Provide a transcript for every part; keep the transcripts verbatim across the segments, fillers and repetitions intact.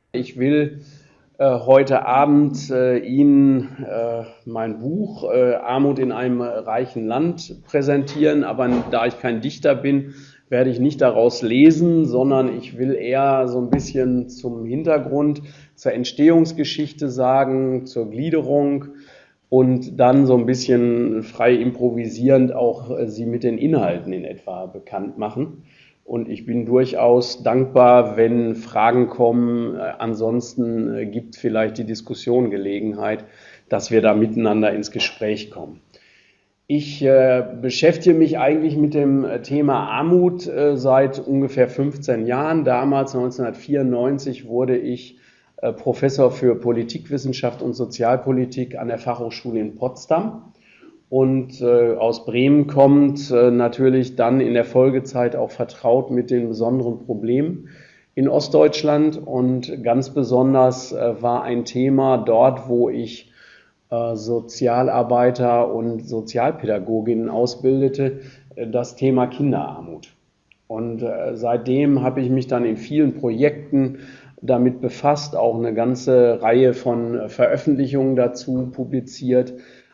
Ich will äh, heute Abend äh, Ihnen äh, mein Buch äh, Armut in einem reichen Land präsentieren, aber da ich kein Dichter bin, werde ich nicht daraus lesen, sondern ich will eher so ein bisschen zum Hintergrund, zur Entstehungsgeschichte sagen, zur Gliederung und dann so ein bisschen frei improvisierend auch äh, Sie mit den Inhalten in etwa bekannt machen. Und ich bin durchaus dankbar, wenn Fragen kommen. Ansonsten gibt vielleicht die Diskussion Gelegenheit, dass wir da miteinander ins Gespräch kommen. Ich äh, beschäftige mich eigentlich mit dem Thema Armut äh, seit ungefähr fünfzehn Jahren. Damals, neunzehnhundertvierundneunzig, wurde ich äh, Professor für Politikwissenschaft und Sozialpolitik an der Fachhochschule in Potsdam. Und äh, aus Bremen kommt äh, natürlich dann in der Folgezeit auch vertraut mit den besonderen Problemen in Ostdeutschland. Und ganz besonders äh, war ein Thema dort, wo ich äh, Sozialarbeiter und Sozialpädagoginnen ausbildete, äh, das Thema Kinderarmut. Und äh, seitdem habe ich mich dann in vielen Projekten damit befasst, auch eine ganze Reihe von Veröffentlichungen dazu publiziert.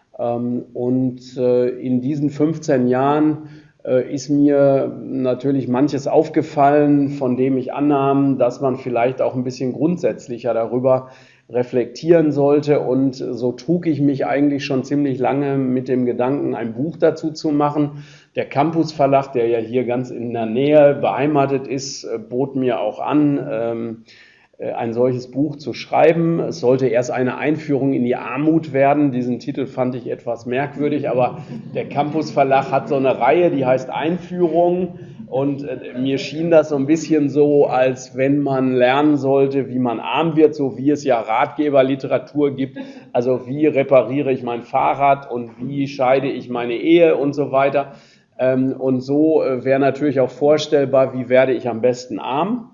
Und in diesen fünfzehn Jahren ist mir natürlich manches aufgefallen, von dem ich annahm, dass man vielleicht auch ein bisschen grundsätzlicher darüber reflektieren sollte. Und so trug ich mich eigentlich schon ziemlich lange mit dem Gedanken, ein Buch dazu zu machen. Der Campus Verlag, der ja hier ganz in der Nähe beheimatet ist, bot mir auch an, ein solches Buch zu schreiben. Es sollte erst eine Einführung in die Armut werden. Diesen Titel fand ich etwas merkwürdig, aber der Campus Verlag hat so eine Reihe, die heißt Einführung. Und mir schien das so ein bisschen so, als wenn man lernen sollte, wie man arm wird, so wie es ja Ratgeberliteratur gibt. Also wie repariere ich mein Fahrrad und wie scheide ich meine Ehe und so weiter. Und so wäre natürlich auch vorstellbar, wie werde ich am besten arm.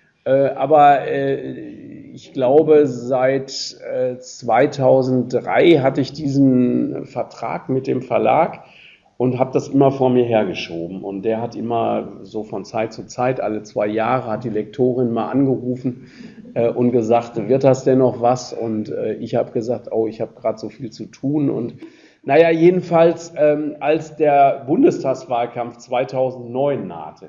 Aber ich glaube, seit zweitausenddrei hatte ich diesen Vertrag mit dem Verlag und habe das immer vor mir hergeschoben. Und der hat immer so von Zeit zu Zeit, alle zwei Jahre, hat die Lektorin mal angerufen und gesagt, wird das denn noch was? Und ich habe gesagt, oh, ich habe gerade so viel zu tun. Und naja, jedenfalls, als der Bundestagswahlkampf zweitausendneun nahte,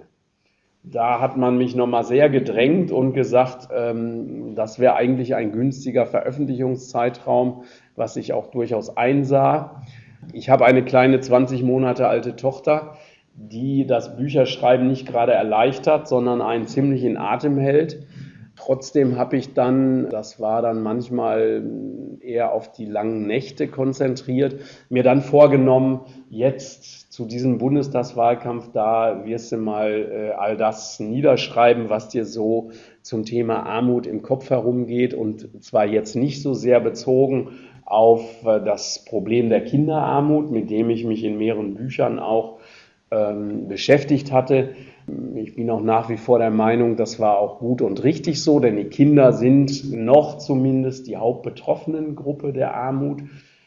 da hat man mich nochmal sehr gedrängt und gesagt, ähm, das wäre eigentlich ein günstiger Veröffentlichungszeitraum, was ich auch durchaus einsah. Ich habe eine kleine zwanzig Monate alte Tochter, die das Bücherschreiben nicht gerade erleichtert, sondern einen ziemlich in Atem hält. Trotzdem habe ich dann, das war dann manchmal eher auf die langen Nächte konzentriert, mir dann vorgenommen, jetzt zu diesem Bundestagswahlkampf, da wirst du mal äh, all das niederschreiben, was dir so zum Thema Armut im Kopf herumgeht, und zwar jetzt nicht so sehr bezogen auf äh, das Problem der Kinderarmut, mit dem ich mich in mehreren Büchern auch ähm, beschäftigt hatte. Ich bin auch nach wie vor der Meinung, das war auch gut und richtig so, denn die Kinder sind noch zumindest die hauptbetroffenen Gruppe der Armut.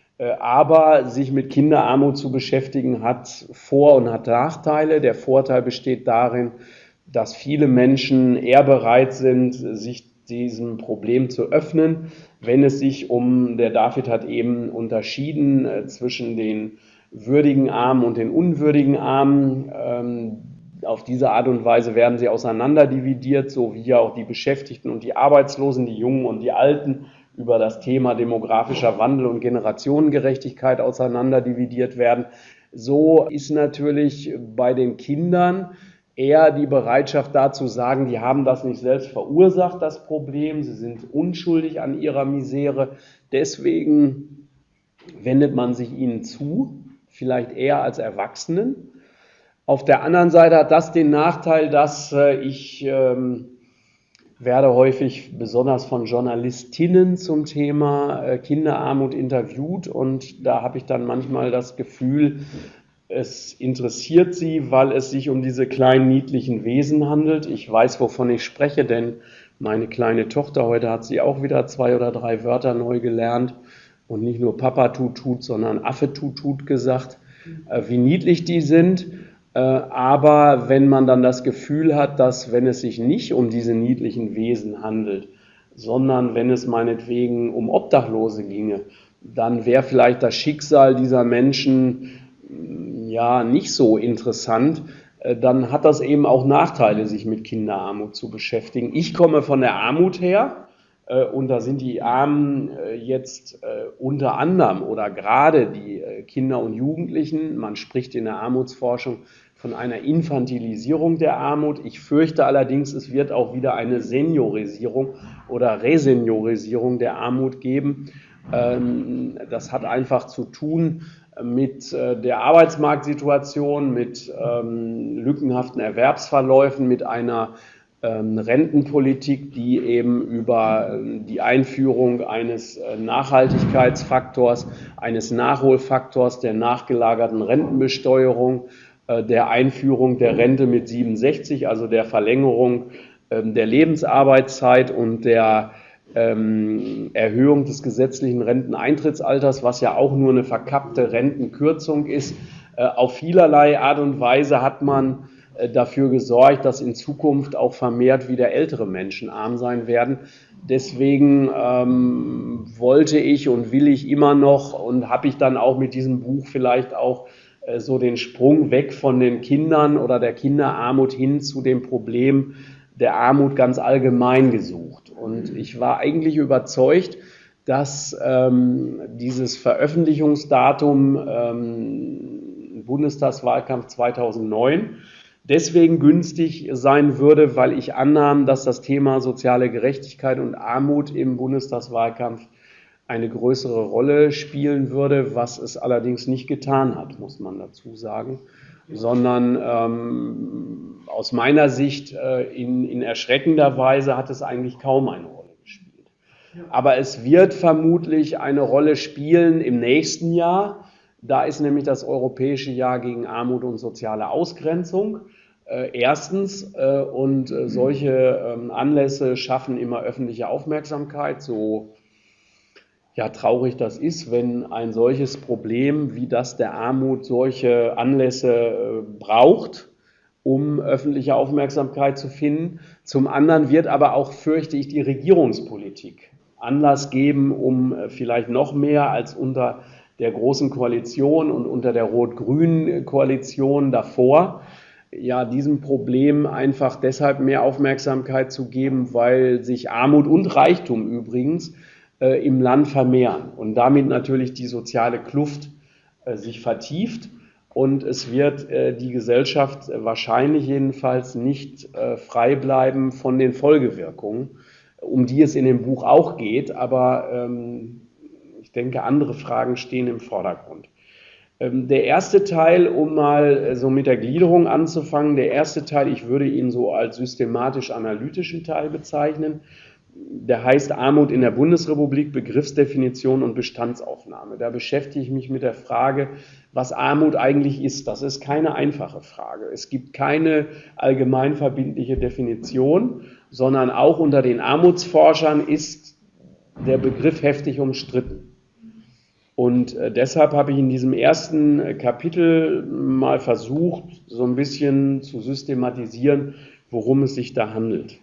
Aber sich mit Kinderarmut zu beschäftigen, hat Vor- und hat Nachteile. Der Vorteil besteht darin, dass viele Menschen eher bereit sind, sich diesem Problem zu öffnen, wenn es sich um, der David hat eben unterschieden äh, zwischen den würdigen Armen und den unwürdigen Armen. Ähm, auf diese Art und Weise werden sie auseinanderdividiert, so wie ja auch die Beschäftigten und die Arbeitslosen, die Jungen und die Alten, über das Thema demografischer Wandel und Generationengerechtigkeit auseinanderdividiert werden. So ist natürlich bei den Kindern eher die Bereitschaft da zu sagen, die haben das nicht selbst verursacht, das Problem, sie sind unschuldig an ihrer Misere. Deswegen wendet man sich ihnen zu, vielleicht eher als Erwachsenen. Auf der anderen Seite hat das den Nachteil, dass ich ähm, werde häufig besonders von Journalistinnen zum Thema Kinderarmut interviewt, und da habe ich dann manchmal das Gefühl, es interessiert sie, weil es sich um diese kleinen niedlichen Wesen handelt. Ich weiß, wovon ich spreche, denn meine kleine Tochter, heute hat sie auch wieder zwei oder drei Wörter neu gelernt und nicht nur Papa tut tut, sondern Affe tut tut gesagt, wie niedlich die sind. Aber wenn man dann das Gefühl hat, dass, wenn es sich nicht um diese niedlichen Wesen handelt, sondern wenn es meinetwegen um Obdachlose ginge, dann wäre vielleicht das Schicksal dieser Menschen ja nicht so interessant. Dann hat das eben auch Nachteile, sich mit Kinderarmut zu beschäftigen. Ich komme von der Armut her. Und da sind die Armen jetzt unter anderem oder gerade die Kinder und Jugendlichen. Man spricht in der Armutsforschung von einer Infantilisierung der Armut. Ich fürchte allerdings, es wird auch wieder eine Seniorisierung oder Reseniorisierung der Armut geben. Das hat einfach zu tun mit der Arbeitsmarktsituation, mit lückenhaften Erwerbsverläufen, mit einer Rentenpolitik, die eben über die Einführung eines Nachhaltigkeitsfaktors, eines Nachholfaktors der nachgelagerten Rentenbesteuerung, der Einführung der Rente mit siebenundsechzig, also der Verlängerung der Lebensarbeitszeit und der Erhöhung des gesetzlichen Renteneintrittsalters, was ja auch nur eine verkappte Rentenkürzung ist. Auf vielerlei Art und Weise hat man dafür gesorgt, dass in Zukunft auch vermehrt wieder ältere Menschen arm sein werden. Deswegen ähm, wollte ich und will ich immer noch und habe ich dann auch mit diesem Buch vielleicht auch äh, so den Sprung weg von den Kindern oder der Kinderarmut hin zu dem Problem der Armut ganz allgemein gesucht. Und ich war eigentlich überzeugt, dass ähm, dieses Veröffentlichungsdatum ähm, Bundestagswahlkampf zweitausendneun deswegen günstig sein würde, weil ich annahm, dass das Thema soziale Gerechtigkeit und Armut im Bundestagswahlkampf eine größere Rolle spielen würde, was es allerdings nicht getan hat, muss man dazu sagen, sondern ähm, aus meiner Sicht äh, in, in erschreckender Weise hat es eigentlich kaum eine Rolle gespielt. Aber es wird vermutlich eine Rolle spielen im nächsten Jahr. Da ist nämlich das Europäische Jahr gegen Armut und soziale Ausgrenzung. Äh, erstens, äh, und äh, solche äh, Anlässe schaffen immer öffentliche Aufmerksamkeit, so ja, traurig das ist, wenn ein solches Problem wie das der Armut solche Anlässe äh, braucht, um öffentliche Aufmerksamkeit zu finden. Zum anderen wird aber auch, fürchte ich, die Regierungspolitik Anlass geben, um äh, vielleicht noch mehr als unter der Großen Koalition und unter der rot-grünen Koalition davor, ja, diesem Problem einfach deshalb mehr Aufmerksamkeit zu geben, weil sich Armut und Reichtum übrigens äh, im Land vermehren und damit natürlich die soziale Kluft äh, sich vertieft und es wird äh, die Gesellschaft äh, wahrscheinlich jedenfalls nicht äh, frei bleiben von den Folgewirkungen, um die es in dem Buch auch geht, aber ähm, ich denke, andere Fragen stehen im Vordergrund. Der erste Teil, um mal so mit der Gliederung anzufangen, der erste Teil, ich würde ihn so als systematisch-analytischen Teil bezeichnen, der heißt Armut in der Bundesrepublik, Begriffsdefinition und Bestandsaufnahme. Da beschäftige ich mich mit der Frage, was Armut eigentlich ist. Das ist keine einfache Frage. Es gibt keine allgemeinverbindliche Definition, sondern auch unter den Armutsforschern ist der Begriff heftig umstritten. Und äh, deshalb habe ich in diesem ersten äh, Kapitel mal versucht, so ein bisschen zu systematisieren, worum es sich da handelt.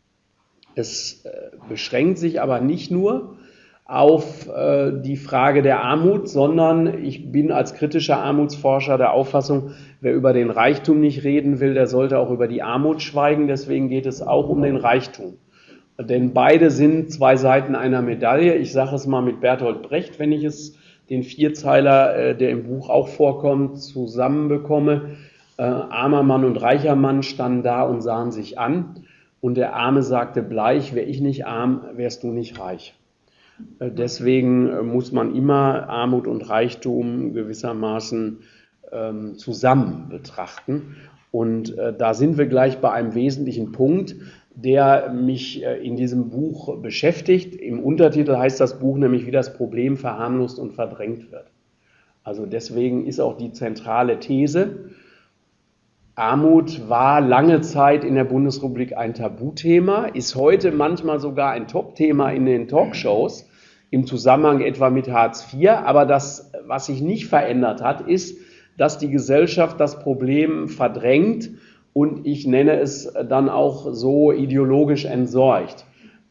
Es äh, beschränkt sich aber nicht nur auf äh, die Frage der Armut, sondern ich bin als kritischer Armutsforscher der Auffassung, wer über den Reichtum nicht reden will, der sollte auch über die Armut schweigen. Deswegen geht es auch um den Reichtum. Denn beide sind zwei Seiten einer Medaille. Ich sage es mal mit Bertolt Brecht, wenn ich es den Vierzeiler, der im Buch auch vorkommt, zusammenbekomme. Armer Mann und reicher Mann standen da und sahen sich an. Und der Arme sagte bleich, wär ich nicht arm, wärst du nicht reich. Deswegen muss man immer Armut und Reichtum gewissermaßen zusammen betrachten. Und da sind wir gleich bei einem wesentlichen Punkt, der mich in diesem Buch beschäftigt. Im Untertitel heißt das Buch nämlich, wie das Problem verharmlost und verdrängt wird. Also deswegen ist auch die zentrale These, Armut war lange Zeit in der Bundesrepublik ein Tabuthema, ist heute manchmal sogar ein Top-Thema in den Talkshows, im Zusammenhang etwa mit Hartz vier. Aber das, was sich nicht verändert hat, ist, dass die Gesellschaft das Problem verdrängt und ich nenne es dann auch so ideologisch entsorgt.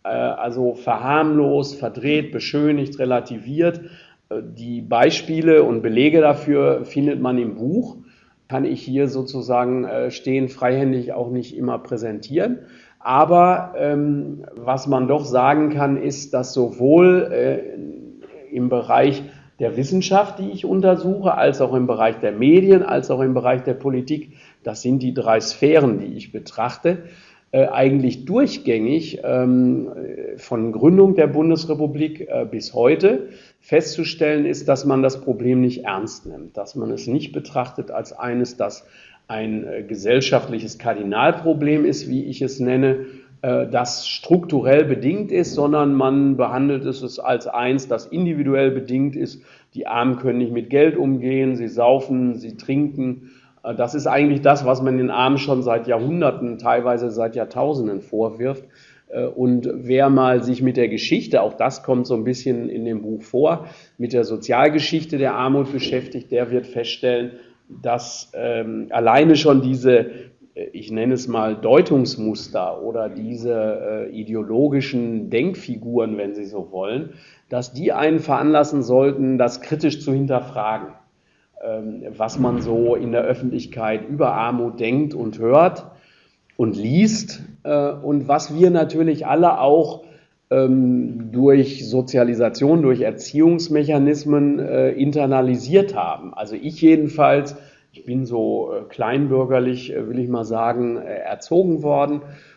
äh, also verharmlost, verdreht, beschönigt, relativiert. Äh, die Beispiele und Belege dafür findet man im Buch. Kann ich hier sozusagen äh, stehen freihändig auch nicht immer präsentieren. Aber ähm, was man doch sagen kann, ist, dass sowohl äh, im Bereich der Wissenschaft, die ich untersuche, als auch im Bereich der Medien, als auch im Bereich der Politik, das sind die drei Sphären, die ich betrachte, äh, eigentlich durchgängig ähm, von Gründung der Bundesrepublik äh, bis heute festzustellen ist, dass man das Problem nicht ernst nimmt, dass man es nicht betrachtet als eines, das ein äh, gesellschaftliches Kardinalproblem ist, wie ich es nenne, äh, das strukturell bedingt ist, sondern man behandelt es als eins, das individuell bedingt ist. Die Armen können nicht mit Geld umgehen, sie saufen, sie trinken. Äh, das ist eigentlich das, was man den Armen schon seit Jahrhunderten, teilweise seit Jahrtausenden vorwirft. Äh, und wer mal sich mit der Geschichte, auch das kommt so ein bisschen in dem Buch vor, mit der Sozialgeschichte der Armut beschäftigt, der wird feststellen, dass ähm, alleine schon diese, ich nenne es mal Deutungsmuster oder diese äh, ideologischen Denkfiguren, wenn Sie so wollen, dass die einen veranlassen sollten, das kritisch zu hinterfragen, ähm, was man so in der Öffentlichkeit über Armut denkt und hört und liest äh, und was wir natürlich alle auch ähm, durch Sozialisation, durch Erziehungsmechanismen äh, internalisiert haben. Also ich jedenfalls, ich bin so äh, kleinbürgerlich, äh, will ich mal sagen, äh, erzogen worden,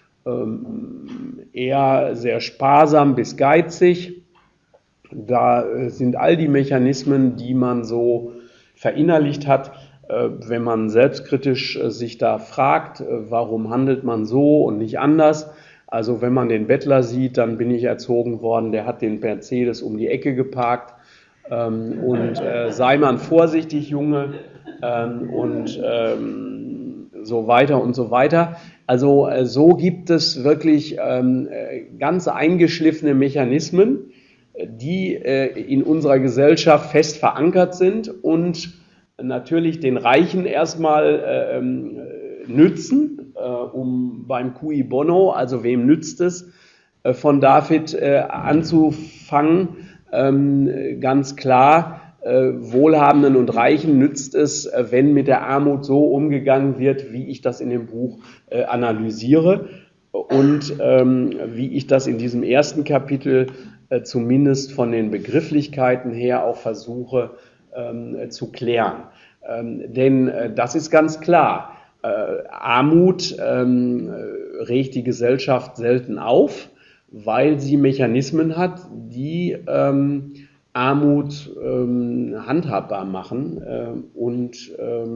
ähm, eher sehr sparsam bis geizig. Da äh, sind all die Mechanismen, die man so verinnerlicht hat, äh, wenn man selbstkritisch äh, sich da fragt, äh, warum handelt man so und nicht anders. Also wenn man den Bettler sieht, dann bin ich erzogen worden, der hat den Mercedes um die Ecke geparkt ähm, und äh, sei man vorsichtig, Junge, ähm, und ähm, so weiter und so weiter. Also äh, so gibt es wirklich ähm, ganz eingeschliffene Mechanismen, die äh, in unserer Gesellschaft fest verankert sind und natürlich den Reichen erstmal äh, äh, nützen, äh, um beim Cui Bono, also wem nützt es, äh, von David äh, anzufangen, ähm, ganz klar, äh, Wohlhabenden und Reichen nützt es, äh, wenn mit der Armut so umgegangen wird, wie ich das in dem Buch äh, analysiere und ähm, wie ich das in diesem ersten Kapitel äh, zumindest von den Begrifflichkeiten her auch versuche ähm, zu klären. Ähm, denn äh, das ist ganz klar, äh, Armut ähm, regt die Gesellschaft selten auf, weil sie Mechanismen hat, die ähm, Armut ähm, handhabbar machen äh, und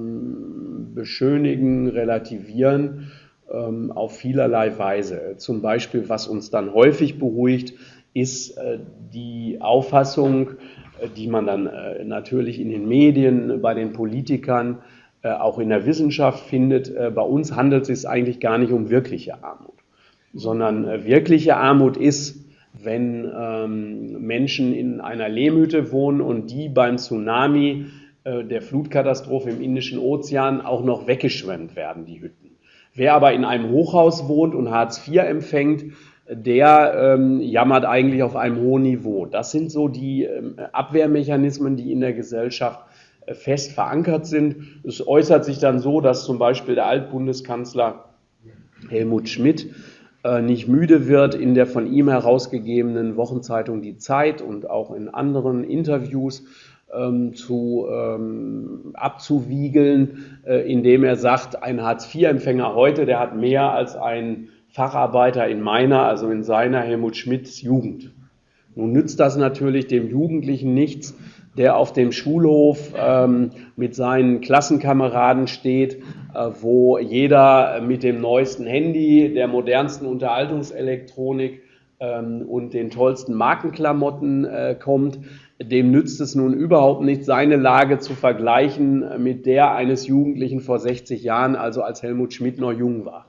ähm, beschönigen, relativieren ähm, auf vielerlei Weise. Zum Beispiel, was uns dann häufig beruhigt, ist äh, die Auffassung, äh, die man dann äh, natürlich in den Medien, bei den Politikern, äh, auch in der Wissenschaft findet. Äh, bei uns handelt es sich eigentlich gar nicht um wirkliche Armut, sondern äh, wirkliche Armut ist, wenn ähm, Menschen in einer Lehmhütte wohnen und die beim Tsunami, äh, der Flutkatastrophe im Indischen Ozean, auch noch weggeschwemmt werden, die Hütten. Wer aber in einem Hochhaus wohnt und Hartz vier empfängt, der ähm, jammert eigentlich auf einem hohen Niveau. Das sind so die ähm, Abwehrmechanismen, die in der Gesellschaft äh, fest verankert sind. Es äußert sich dann so, dass zum Beispiel der Altbundeskanzler Helmut Schmidt äh, nicht müde wird, in der von ihm herausgegebenen Wochenzeitung Die Zeit und auch in anderen Interviews ähm, zu, ähm, abzuwiegeln, äh, indem er sagt, ein Hartz vier Empfänger heute, der hat mehr als ein Facharbeiter in meiner, also in seiner Helmut Schmidts Jugend. Nun nützt das natürlich dem Jugendlichen nichts, der auf dem Schulhof ähm, mit seinen Klassenkameraden steht, äh, wo jeder mit dem neuesten Handy, der modernsten Unterhaltungselektronik ähm, und den tollsten Markenklamotten äh, kommt. Dem nützt es nun überhaupt nicht, seine Lage zu vergleichen mit der eines Jugendlichen vor sechzig Jahren, also als Helmut Schmidt noch jung war.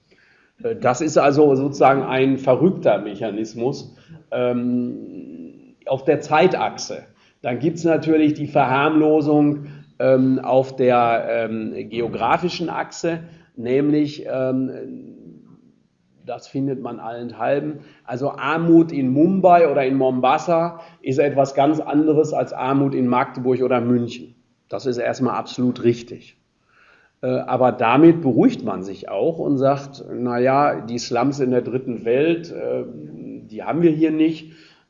Das ist also sozusagen ein verrückter Mechanismus ähm, auf der Zeitachse. Dann gibt es natürlich die Verharmlosung ähm, auf der ähm, geografischen Achse, nämlich ähm, das findet man allenthalben. Also Armut in Mumbai oder in Mombasa ist etwas ganz anderes als Armut in Magdeburg oder München. Das ist erstmal absolut richtig. Aber damit beruhigt man sich auch und sagt, naja, die Slums in der dritten Welt, die haben wir hier nicht.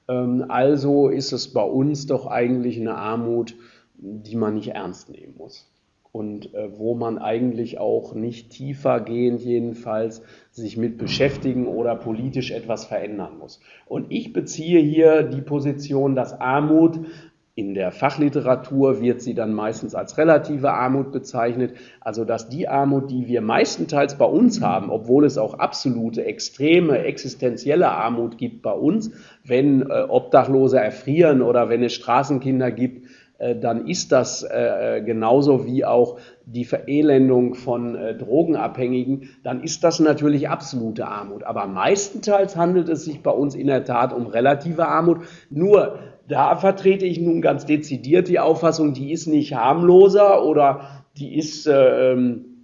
Also ist es bei uns doch eigentlich eine Armut, die man nicht ernst nehmen muss. Und wo man eigentlich auch nicht tiefergehend jedenfalls sich mit beschäftigen oder politisch etwas verändern muss. Und ich beziehe hier die Position, dass Armut, in der Fachliteratur wird sie dann meistens als relative Armut bezeichnet, also dass die Armut, die wir meistenteils bei uns haben, obwohl es auch absolute, extreme, existenzielle Armut gibt bei uns, wenn äh, Obdachlose erfrieren oder wenn es Straßenkinder gibt, äh, dann ist das äh, genauso wie auch die Verelendung von äh, Drogenabhängigen, dann ist das natürlich absolute Armut. Aber meistenteils handelt es sich bei uns in der Tat um relative Armut, nur da vertrete ich nun ganz dezidiert die Auffassung, die ist nicht harmloser oder die ist äh,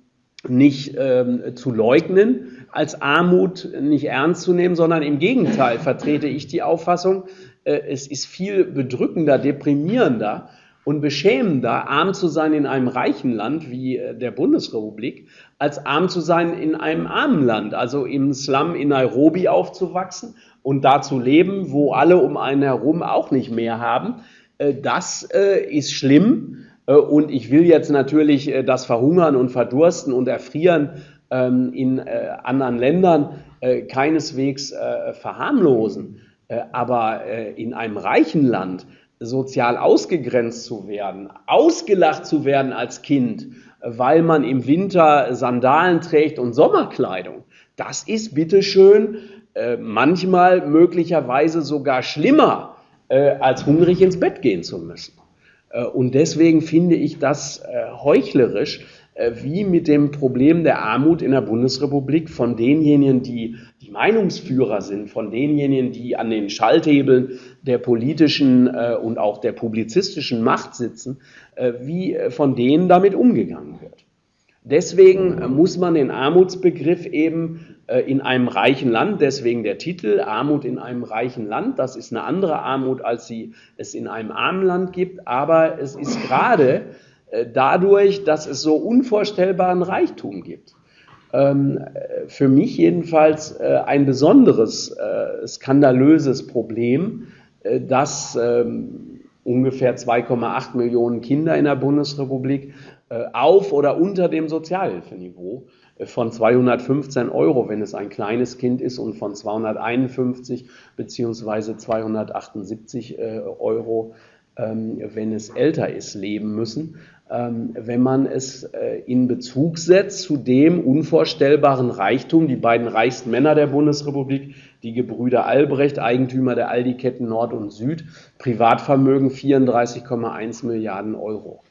nicht äh, zu leugnen, als Armut nicht ernst zu nehmen, sondern im Gegenteil vertrete ich die Auffassung, äh, es ist viel bedrückender, deprimierender und beschämender, arm zu sein in einem reichen Land wie äh, der Bundesrepublik, als arm zu sein in einem armen Land, also im Slum in Nairobi aufzuwachsen und da zu leben, wo alle um einen herum auch nicht mehr haben. Das ist schlimm und ich will jetzt natürlich das Verhungern und Verdursten und Erfrieren in anderen Ländern keineswegs verharmlosen. Aber in einem reichen Land sozial ausgegrenzt zu werden, ausgelacht zu werden als Kind, weil man im Winter Sandalen trägt und Sommerkleidung, das ist bitteschön äh, manchmal möglicherweise sogar schlimmer, äh, als hungrig ins Bett gehen zu müssen. Äh, und deswegen finde ich das äh, heuchlerisch, äh, wie mit dem Problem der Armut in der Bundesrepublik von denjenigen, die die Meinungsführer sind, von denjenigen, die an den Schalthebeln der politischen äh, und auch der publizistischen Macht sitzen, äh, wie von denen damit umgegangen wird. Deswegen muss man den Armutsbegriff eben äh, in einem reichen Land, deswegen der Titel Armut in einem reichen Land, das ist eine andere Armut, als sie es in einem armen Land gibt, aber es ist gerade äh, dadurch, dass es so unvorstellbaren Reichtum gibt, ähm, für mich jedenfalls äh, ein besonderes, äh, skandalöses Problem, äh, dass äh, ungefähr zwei Komma acht Millionen Kinder in der Bundesrepublik auf oder unter dem Sozialhilfeniveau von zweihundertfünfzehn Euro, wenn es ein kleines Kind ist, und von zweihunderteinundfünfzig bzw. zweihundertachtundsiebzig Euro, wenn es älter ist, leben müssen. Wenn man es in Bezug setzt zu dem unvorstellbaren Reichtum, die beiden reichsten Männer der Bundesrepublik, die Gebrüder Albrecht, Eigentümer der Aldi-Ketten Nord und Süd, Privatvermögen vierunddreißig Komma eins Milliarden Euro.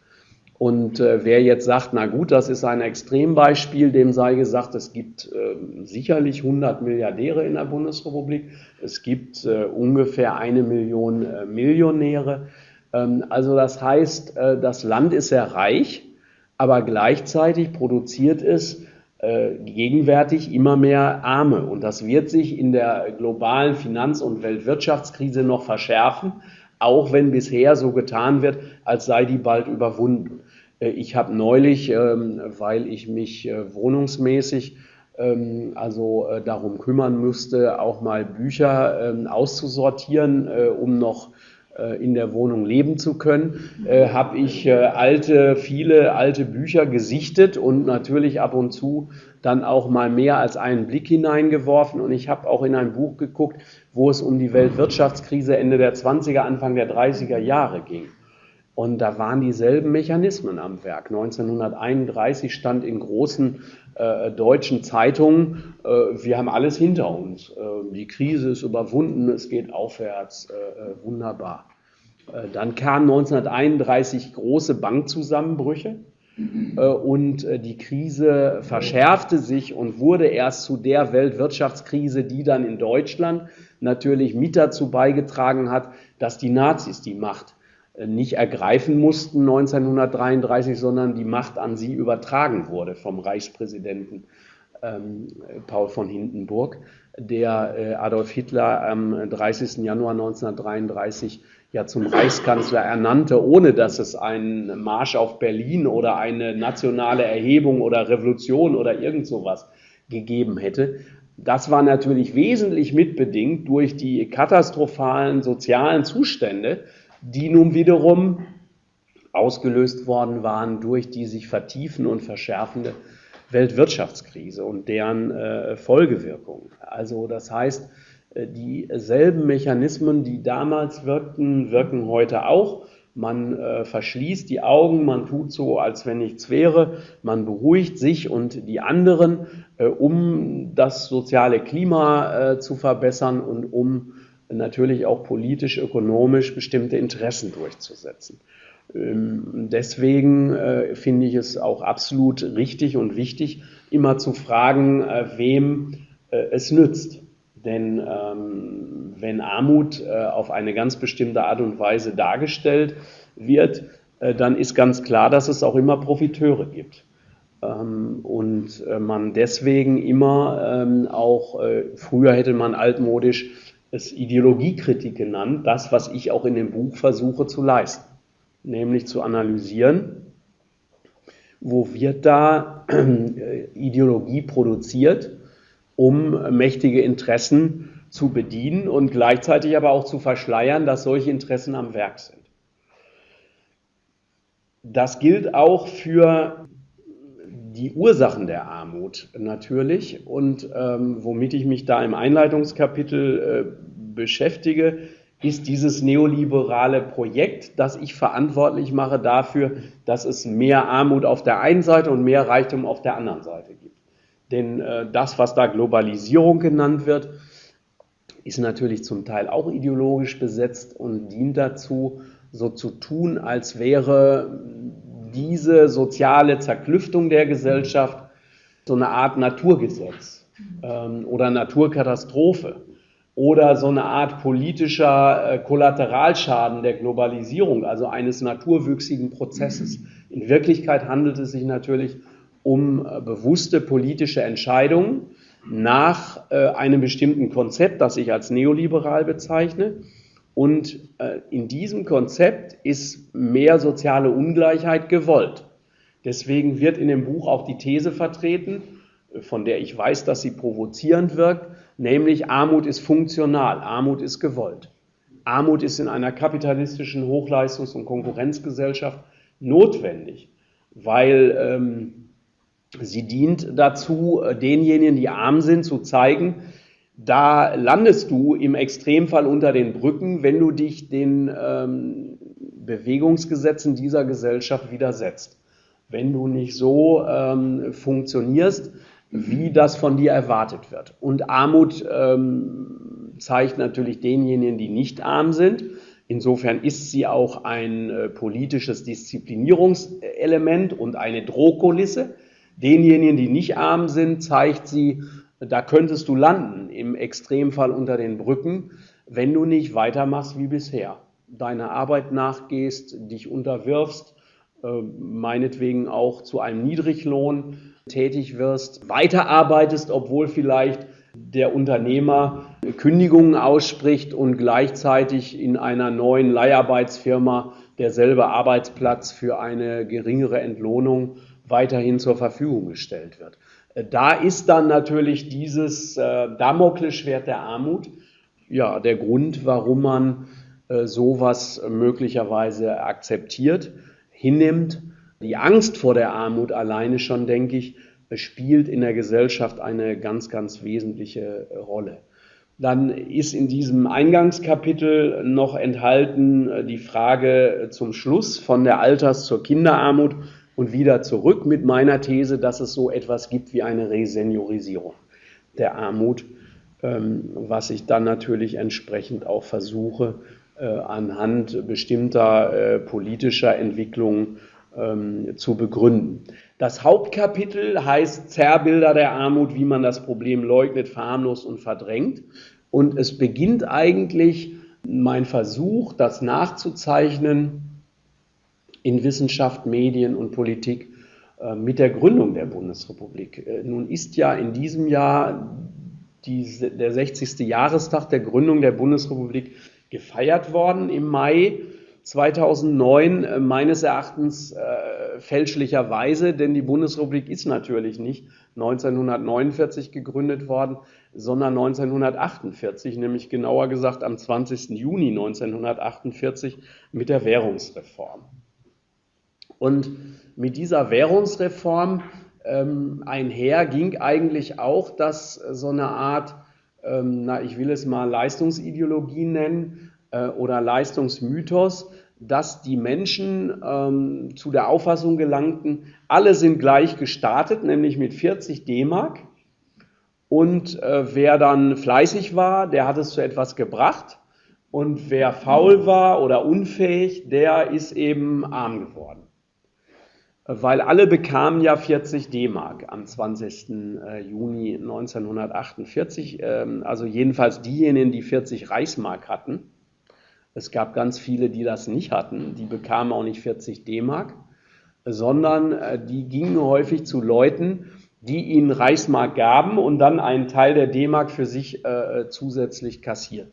Und äh, wer jetzt sagt, na gut, das ist ein Extrembeispiel, dem sei gesagt, es gibt äh, sicherlich hundert Milliardäre in der Bundesrepublik, es gibt äh, ungefähr eine Million äh, Millionäre. Ähm, also das heißt, äh, das Land ist sehr reich, aber gleichzeitig produziert es äh, gegenwärtig immer mehr Arme. Und das wird sich in der globalen Finanz- und Weltwirtschaftskrise noch verschärfen, auch wenn bisher so getan wird, als sei die bald überwunden. Ich habe neulich, weil ich mich wohnungsmäßig also darum kümmern müsste, auch mal Bücher auszusortieren, um noch in der Wohnung leben zu können, habe ich alte, viele alte Bücher gesichtet und natürlich ab und zu dann auch mal mehr als einen Blick hineingeworfen. Und ich habe auch in ein Buch geguckt, wo es um die Weltwirtschaftskrise Ende der zwanziger, Anfang der dreißiger Jahre ging. Und da waren dieselben Mechanismen am Werk. neunzehnhunderteinunddreißig stand in großen äh, deutschen Zeitungen, äh, wir haben alles hinter uns. Äh, die Krise ist überwunden, es geht aufwärts, äh, wunderbar. Äh, dann kamen neunzehnhunderteinunddreißig große Bankzusammenbrüche äh, und äh, die Krise verschärfte sich und wurde erst zu der Weltwirtschaftskrise, die dann in Deutschland natürlich mit dazu beigetragen hat, dass die Nazis die Macht nicht ergreifen mussten neunzehnhundertdreiunddreißig, sondern die Macht an sie übertragen wurde vom Reichspräsidenten ähm, Paul von Hindenburg, der äh, Adolf Hitler am dreißigsten Januar neunzehnhundertdreiunddreißig ja zum Reichskanzler ernannte, ohne dass es einen Marsch auf Berlin oder eine nationale Erhebung oder Revolution oder irgend sowas gegeben hätte. Das war natürlich wesentlich mitbedingt durch die katastrophalen sozialen Zustände, die nun wiederum ausgelöst worden waren durch die sich vertiefende und verschärfende Weltwirtschaftskrise und deren äh, Folgewirkungen. Also das heißt, dieselben Mechanismen, die damals wirkten, wirken heute auch. Man äh, verschließt die Augen, man tut so, als wenn nichts wäre, man beruhigt sich und die anderen, äh, um das soziale Klima äh, zu verbessern und um natürlich auch politisch, ökonomisch bestimmte Interessen durchzusetzen. Ähm, deswegen äh, finde ich es auch absolut richtig und wichtig, immer zu fragen, äh, wem äh, es nützt. Denn ähm, wenn Armut äh, auf eine ganz bestimmte Art und Weise dargestellt wird, äh, dann ist ganz klar, dass es auch immer Profiteure gibt. Ähm, und äh, man deswegen immer ähm, auch, äh, früher hätte man altmodisch es Ideologiekritik genannt, das, was ich auch in dem Buch versuche zu leisten. Nämlich zu analysieren, wo wird da äh, Ideologie produziert, um mächtige Interessen zu bedienen und gleichzeitig aber auch zu verschleiern, dass solche Interessen am Werk sind. Das gilt auch für die Ursachen der Armut natürlich und ähm, womit ich mich da im Einleitungskapitel äh, beschäftige, ist dieses neoliberale Projekt, das ich verantwortlich mache dafür, dass es mehr Armut auf der einen Seite und mehr Reichtum auf der anderen Seite gibt. Denn äh, das, was da Globalisierung genannt wird, ist natürlich zum Teil auch ideologisch besetzt und dient dazu, so zu tun, als wäre diese soziale Zerklüftung der Gesellschaft so eine Art Naturgesetz ähm, oder Naturkatastrophe oder so eine Art politischer äh, Kollateralschaden der Globalisierung, also eines naturwüchsigen Prozesses. In Wirklichkeit handelt es sich natürlich um äh, bewusste politische Entscheidungen nach äh, einem bestimmten Konzept, das ich als neoliberal bezeichne. Und äh, in diesem Konzept ist mehr soziale Ungleichheit gewollt. Deswegen wird in dem Buch auch die These vertreten, von der ich weiß, dass sie provozierend wirkt, nämlich Armut ist funktional, Armut ist gewollt. Armut ist in einer kapitalistischen Hochleistungs- und Konkurrenzgesellschaft notwendig, weil ähm, sie dient dazu, denjenigen, die arm sind, zu zeigen, da landest du im Extremfall unter den Brücken, wenn du dich den ähm, Bewegungsgesetzen dieser Gesellschaft widersetzt. Wenn du nicht so ähm, funktionierst, wie das von dir erwartet wird. Und Armut ähm, zeigt natürlich denjenigen, die nicht arm sind. Insofern ist sie auch ein äh, politisches Disziplinierungselement und eine Drohkulisse. Denjenigen, die nicht arm sind, zeigt sie, da könntest du landen, im Extremfall unter den Brücken, wenn du nicht weitermachst wie bisher. Deiner Arbeit nachgehst, dich unterwirfst, meinetwegen auch zu einem Niedriglohn tätig wirst, weiterarbeitest, obwohl vielleicht der Unternehmer Kündigungen ausspricht und gleichzeitig in einer neuen Leiharbeitsfirma derselbe Arbeitsplatz für eine geringere Entlohnung weiterhin zur Verfügung gestellt wird. Da ist dann natürlich dieses äh, Damoklesschwert der Armut, ja, der Grund, warum man äh, sowas möglicherweise akzeptiert, hinnimmt. Die Angst vor der Armut alleine schon, denke ich, spielt in der Gesellschaft eine ganz, ganz wesentliche Rolle. Dann ist in diesem Eingangskapitel noch enthalten die Frage zum Schluss von der Alters- zur Kinderarmut und wieder zurück mit meiner These, dass es so etwas gibt wie eine Reseniorisierung der Armut, was ich dann natürlich entsprechend auch versuche, anhand bestimmter politischer Entwicklungen zu begründen. Das Hauptkapitel heißt Zerrbilder der Armut, wie man das Problem leugnet, verharmlost und verdrängt. Und es beginnt eigentlich mein Versuch, das nachzuzeichnen in Wissenschaft, Medien und Politik, äh, mit der Gründung der Bundesrepublik. Äh, nun ist ja in diesem Jahr die, der sechzigste Jahrestag der Gründung der Bundesrepublik gefeiert worden im Mai zweitausendneun, äh, meines Erachtens äh, fälschlicherweise, denn die Bundesrepublik ist natürlich nicht neunzehnhundertneunundvierzig gegründet worden, sondern neunzehnhundertachtundvierzig, nämlich genauer gesagt am zwanzigsten Juni neunzehnhundertachtundvierzig mit der Währungsreform. Und mit dieser Währungsreform ähm, einher ging eigentlich auch, dass so eine Art, ähm, na, ich will es mal Leistungsideologie nennen, oder Leistungsmythos, dass die Menschen ähm, zu der Auffassung gelangten, alle sind gleich gestartet, nämlich mit vierzig D-Mark, und äh, wer dann fleißig war, der hat es zu etwas gebracht, und wer faul war oder unfähig, der ist eben arm geworden. Weil alle bekamen ja vierzig D-Mark am zwanzigsten Juni neunzehnhundertachtundvierzig, ähm, also jedenfalls diejenigen, die vierzig Reichsmark hatten. Es gab ganz viele, die das nicht hatten, die bekamen auch nicht vierzig D-Mark, sondern die gingen häufig zu Leuten, die ihnen Reichsmark gaben und dann einen Teil der D-Mark für sich äh, zusätzlich kassierten.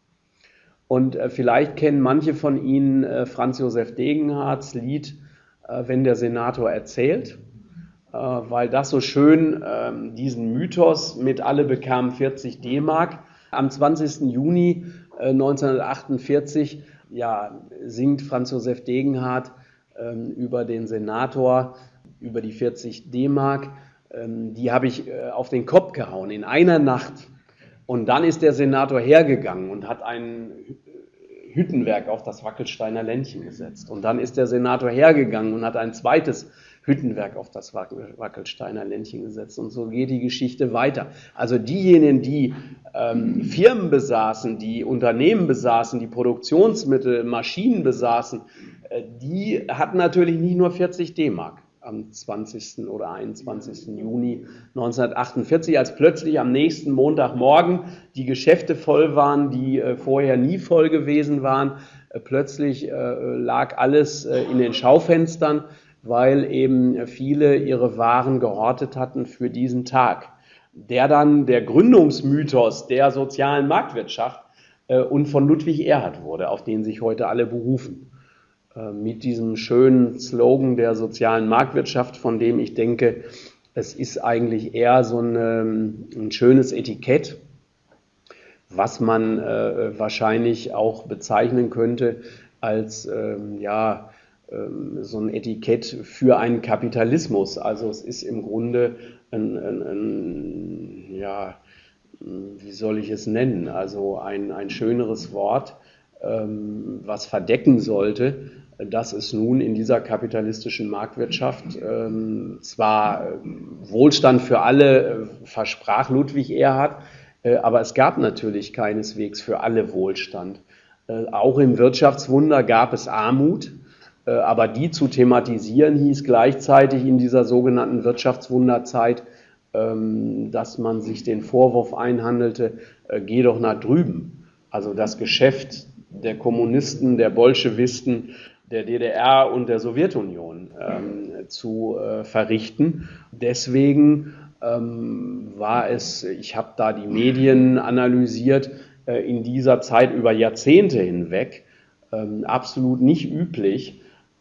Und äh, vielleicht kennen manche von Ihnen äh, Franz Josef Degenhardts Lied äh, Wenn der Senator erzählt, äh, weil das so schön äh, diesen Mythos mit alle bekamen vierzig D-Mark am zwanzigsten Juni neunzehnhundertachtundvierzig ja, singt Franz Josef Degenhardt ähm, über den Senator, über die vierzig D-Mark. Ähm, die habe ich äh, auf den Kopf gehauen in einer Nacht. Und dann ist der Senator hergegangen und hat ein Hüttenwerk auf das Wackelsteiner Ländchen gesetzt. Und dann ist der Senator hergegangen und hat ein zweites Hüttenwerk auf das Wackelsteiner Ländchen gesetzt. Und so geht die Geschichte weiter. Also diejenigen, die ähm, Firmen besaßen, die Unternehmen besaßen, die Produktionsmittel, Maschinen besaßen, äh, die hatten natürlich nicht nur vierzig D-Mark am zwanzigsten oder einundzwanzigsten Juni neunzehnhundertachtundvierzig, als plötzlich am nächsten Montagmorgen die Geschäfte voll waren, die äh, vorher nie voll gewesen waren. Äh, plötzlich äh, lag alles äh, in den Schaufenstern, weil eben viele ihre Waren gehortet hatten für diesen Tag, der dann der Gründungsmythos der sozialen Marktwirtschaft äh, und von Ludwig Erhard wurde, auf den sich heute alle berufen. Äh, mit diesem schönen Slogan der sozialen Marktwirtschaft, von dem ich denke, es ist eigentlich eher so eine, ein schönes Etikett, was man äh, wahrscheinlich auch bezeichnen könnte als, äh, ja, so ein Etikett für einen Kapitalismus. Also es ist im Grunde ein, ein, ein ja, wie soll ich es nennen, also ein, ein schöneres Wort, ähm, was verdecken sollte, dass es nun in dieser kapitalistischen Marktwirtschaft ähm, zwar Wohlstand für alle äh, versprach Ludwig Erhard, äh, aber es gab natürlich keineswegs für alle Wohlstand. Äh, auch im Wirtschaftswunder gab es Armut. Aber die zu thematisieren hieß gleichzeitig in dieser sogenannten Wirtschaftswunderzeit, dass man sich den Vorwurf einhandelte, geh doch nach drüben. Also das Geschäft der Kommunisten, der Bolschewisten, der D D R und der Sowjetunion ähm, zu äh, verrichten. Deswegen ähm, war es, ich habe da die Medien analysiert, äh, in dieser Zeit über Jahrzehnte hinweg ähm, absolut nicht üblich,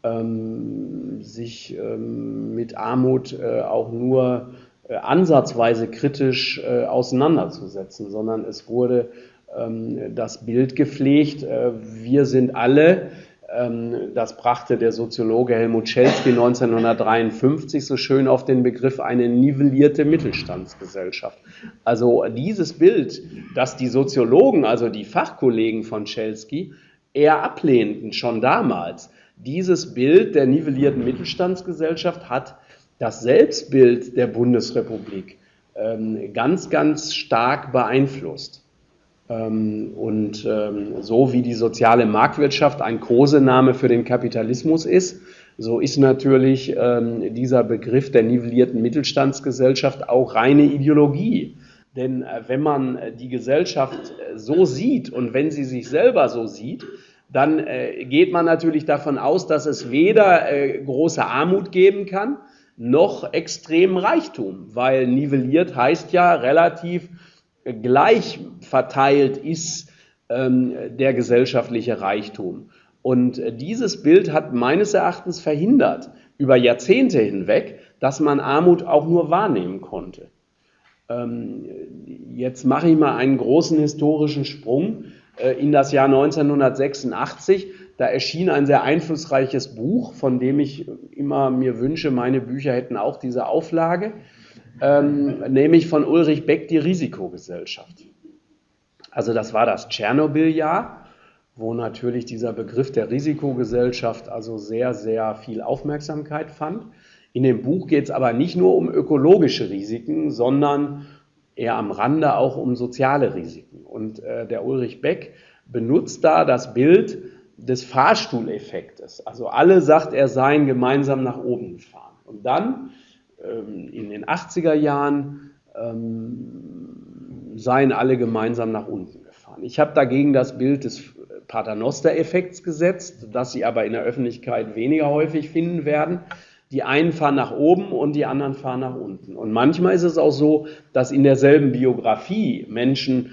sich ähm, mit Armut äh, auch nur äh, ansatzweise kritisch äh, auseinanderzusetzen, sondern es wurde ähm, das Bild gepflegt, äh, wir sind alle, ähm, das brachte der Soziologe Helmut Schelsky neunzehnhundertdreiundfünfzig so schön auf den Begriff, eine nivellierte Mittelstandsgesellschaft. Also dieses Bild, das die Soziologen, also die Fachkollegen von Schelsky, eher ablehnten, schon damals. Dieses Bild der nivellierten Mittelstandsgesellschaft hat das Selbstbild der Bundesrepublik ähm, ganz, ganz stark beeinflusst. Ähm, und ähm, so wie die soziale Marktwirtschaft ein Kosename für den Kapitalismus ist, so ist natürlich ähm, dieser Begriff der nivellierten Mittelstandsgesellschaft auch reine Ideologie. Denn äh, wenn man äh, die Gesellschaft äh, so sieht und wenn sie sich selber so sieht, dann äh, geht man natürlich davon aus, dass es weder äh, große Armut geben kann, noch extremen Reichtum, weil nivelliert heißt ja relativ gleich verteilt ist ähm, der gesellschaftliche Reichtum. Und dieses Bild hat meines Erachtens verhindert, über Jahrzehnte hinweg, dass man Armut auch nur wahrnehmen konnte. Ähm, jetzt mache ich mal einen großen historischen Sprung äh, in das Jahr neunzehnhundertsechsundachtzig. Da erschien ein sehr einflussreiches Buch, von dem ich immer mir wünsche, meine Bücher hätten auch diese Auflage, ähm, nämlich von Ulrich Beck, die Risikogesellschaft. Also das war das Tschernobyl-Jahr, wo natürlich dieser Begriff der Risikogesellschaft also sehr, sehr viel Aufmerksamkeit fand. In dem Buch geht es aber nicht nur um ökologische Risiken, sondern eher am Rande auch um soziale Risiken. Und äh, der Ulrich Beck benutzt da das Bild des Fahrstuhleffektes. Also alle, sagt er, seien gemeinsam nach oben gefahren. Und dann ähm, in den achtziger Jahren ähm, seien alle gemeinsam nach unten gefahren. Ich habe dagegen das Bild des Paternoster-Effekts gesetzt, das Sie aber in der Öffentlichkeit weniger häufig finden werden. Die einen fahren nach oben und die anderen fahren nach unten. Und manchmal ist es auch so, dass in derselben Biografie Menschen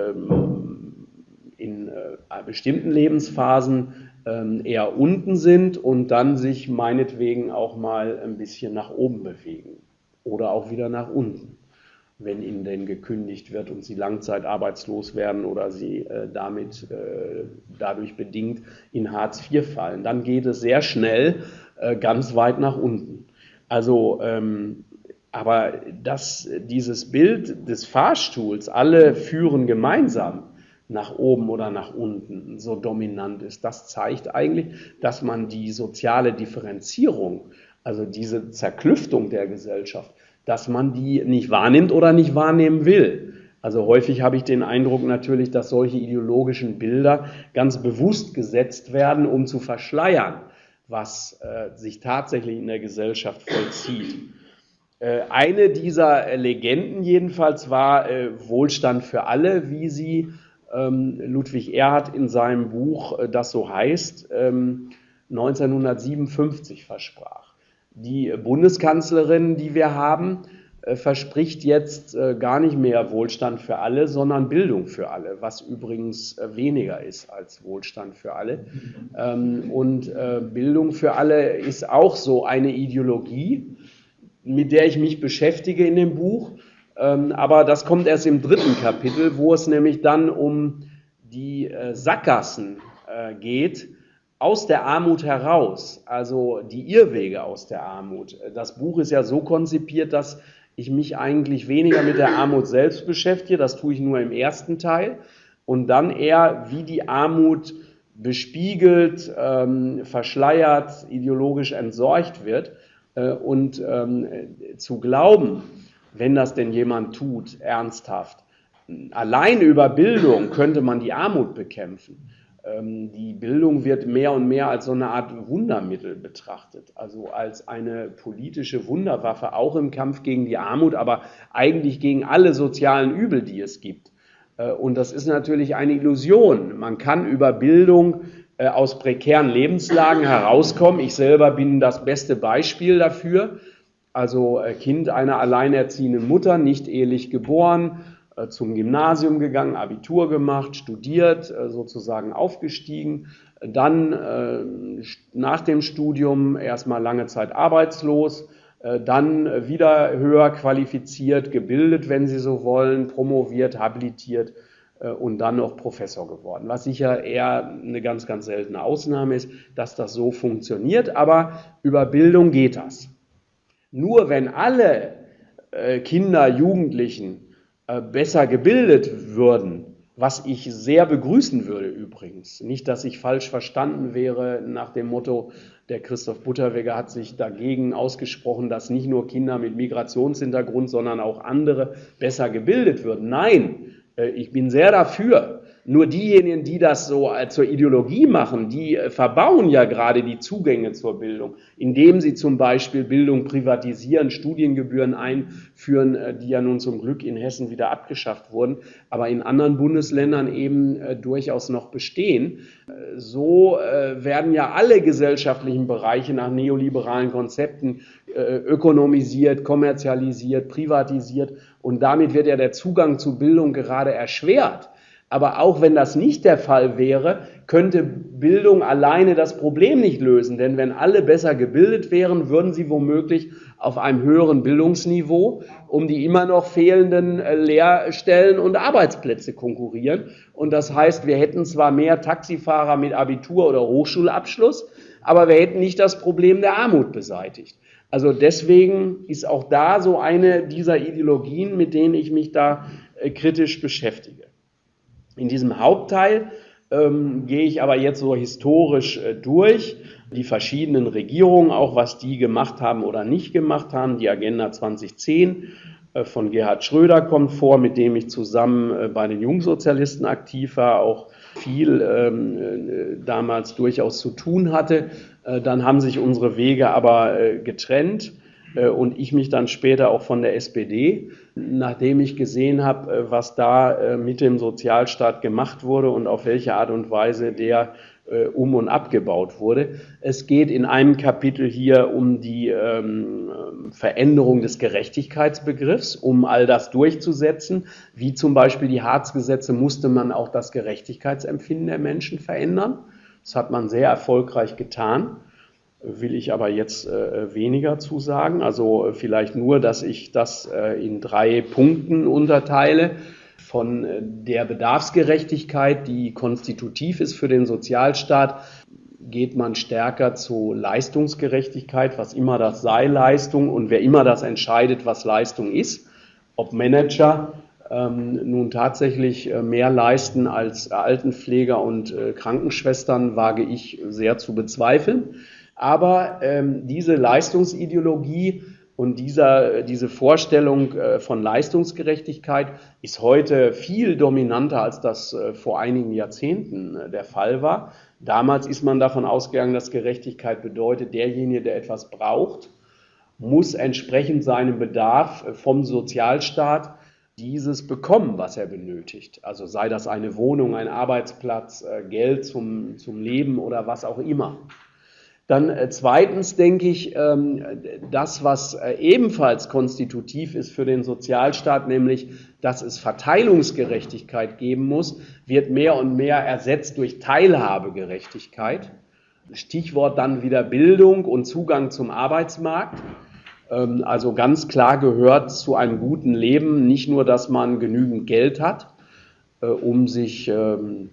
ähm, in äh, bestimmten Lebensphasen ähm, eher unten sind und dann sich meinetwegen auch mal ein bisschen nach oben bewegen oder auch wieder nach unten, wenn ihnen denn gekündigt wird und sie langzeitarbeitslos werden oder sie äh, damit äh, dadurch bedingt in Hartz vier fallen. Dann geht es sehr schnell äh, ganz weit nach unten. Also, ähm, aber dass dieses Bild des Fahrstuhls, alle führen gemeinsam nach oben oder nach unten, so dominant ist, das zeigt eigentlich, dass man die soziale Differenzierung, also diese Zerklüftung der Gesellschaft, dass man die nicht wahrnimmt oder nicht wahrnehmen will. Also häufig habe ich den Eindruck natürlich, dass solche ideologischen Bilder ganz bewusst gesetzt werden, um zu verschleiern, was äh, sich tatsächlich in der Gesellschaft vollzieht. Äh, eine dieser Legenden jedenfalls war äh, Wohlstand für alle, wie sie ähm, Ludwig Erhard in seinem Buch, äh, das so heißt, ähm, neunzehnhundertsiebenundfünfzig versprach. Die Bundeskanzlerin, die wir haben, äh, verspricht jetzt äh, gar nicht mehr Wohlstand für alle, sondern Bildung für alle, was übrigens äh, weniger ist als Wohlstand für alle. Ähm, und äh, Bildung für alle ist auch so eine Ideologie, mit der ich mich beschäftige in dem Buch. Ähm, aber das kommt erst im dritten Kapitel, wo es nämlich dann um die äh, Sackgassen äh, geht, aus der Armut heraus, also die Irrwege aus der Armut. Das Buch ist ja so konzipiert, dass ich mich eigentlich weniger mit der Armut selbst beschäftige, das tue ich nur im ersten Teil, und dann eher, wie die Armut bespiegelt, ähm, verschleiert, ideologisch entsorgt wird. Äh, und ähm, zu glauben, wenn das denn jemand tut, ernsthaft, allein über Bildung könnte man die Armut bekämpfen. Die Bildung wird mehr und mehr als so eine Art Wundermittel betrachtet, also als eine politische Wunderwaffe, auch im Kampf gegen die Armut, aber eigentlich gegen alle sozialen Übel, die es gibt. Und das ist natürlich eine Illusion. Man kann über Bildung aus prekären Lebenslagen herauskommen. Ich selber bin das beste Beispiel dafür. Also Kind einer alleinerziehenden Mutter, nicht ehelich geboren, zum Gymnasium gegangen, Abitur gemacht, studiert, sozusagen aufgestiegen, dann nach dem Studium erstmal lange Zeit arbeitslos, dann wieder höher qualifiziert, gebildet, wenn Sie so wollen, promoviert, habilitiert und dann noch Professor geworden. Was sicher eher eine ganz, ganz seltene Ausnahme ist, dass das so funktioniert, aber über Bildung geht das. Nur wenn alle Kinder, Jugendlichen besser gebildet würden, was ich sehr begrüßen würde übrigens. Nicht, dass ich falsch verstanden wäre nach dem Motto, der Christoph Butterweger hat sich dagegen ausgesprochen, dass nicht nur Kinder mit Migrationshintergrund, sondern auch andere besser gebildet würden. Nein, ich bin sehr dafür, Nur diejenigen, die das so zur Ideologie machen, die verbauen ja gerade die Zugänge zur Bildung, indem sie zum Beispiel Bildung privatisieren, Studiengebühren einführen, die ja nun zum Glück in Hessen wieder abgeschafft wurden, aber in anderen Bundesländern eben äh, durchaus noch bestehen. So äh, werden ja alle gesellschaftlichen Bereiche nach neoliberalen Konzepten äh, ökonomisiert, kommerzialisiert, privatisiert und damit wird ja der Zugang zu Bildung gerade erschwert. Aber auch wenn das nicht der Fall wäre, könnte Bildung alleine das Problem nicht lösen. Denn wenn alle besser gebildet wären, würden sie womöglich auf einem höheren Bildungsniveau um die immer noch fehlenden Lehrstellen und Arbeitsplätze konkurrieren. Und das heißt, wir hätten zwar mehr Taxifahrer mit Abitur oder Hochschulabschluss, aber wir hätten nicht das Problem der Armut beseitigt. Also deswegen ist auch da so eine dieser Ideologien, mit denen ich mich da kritisch beschäftige. In diesem Hauptteil ähm, gehe ich aber jetzt so historisch äh, durch, die verschiedenen Regierungen, auch was die gemacht haben oder nicht gemacht haben. Die Agenda zwanzig zehn äh, von Gerhard Schröder kommt vor, mit dem ich zusammen äh, bei den Jungsozialisten aktiv war, auch viel ähm, äh, damals durchaus zu tun hatte. Äh, dann haben sich unsere Wege aber äh, getrennt. Und ich mich dann später auch von der S P D, nachdem ich gesehen habe, was da mit dem Sozialstaat gemacht wurde und auf welche Art und Weise der um- und abgebaut wurde. Es geht in einem Kapitel hier um die ähm, Veränderung des Gerechtigkeitsbegriffs, um all das durchzusetzen. Wie zum Beispiel die Hartz-Gesetze musste man auch das Gerechtigkeitsempfinden der Menschen verändern. Das hat man sehr erfolgreich getan. Will ich aber jetzt äh, weniger zu sagen. Also äh, vielleicht nur, dass ich das äh, in drei Punkten unterteile. Von äh, der Bedarfsgerechtigkeit, die konstitutiv ist für den Sozialstaat, geht man stärker zu Leistungsgerechtigkeit, was immer das sei, Leistung, und wer immer das entscheidet, was Leistung ist. Ob Manager ähm, nun tatsächlich äh, mehr leisten als Altenpfleger und äh, Krankenschwestern, wage ich sehr zu bezweifeln. Aber ähm, diese Leistungsideologie und dieser, diese Vorstellung äh, von Leistungsgerechtigkeit ist heute viel dominanter, als das äh, vor einigen Jahrzehnten äh, der Fall war. Damals ist man davon ausgegangen, dass Gerechtigkeit bedeutet, derjenige, der etwas braucht, muss entsprechend seinem Bedarf äh, vom Sozialstaat dieses bekommen, was er benötigt. Also sei das eine Wohnung, ein Arbeitsplatz, äh, Geld zum, zum Leben oder was auch immer. Dann äh, zweitens denke ich, ähm, das, was äh, ebenfalls konstitutiv ist für den Sozialstaat, nämlich, dass es Verteilungsgerechtigkeit geben muss, wird mehr und mehr ersetzt durch Teilhabegerechtigkeit. Stichwort dann wieder Bildung und Zugang zum Arbeitsmarkt. Ähm, also ganz klar gehört zu einem guten Leben nicht nur, dass man genügend Geld hat, äh, um sich ähm,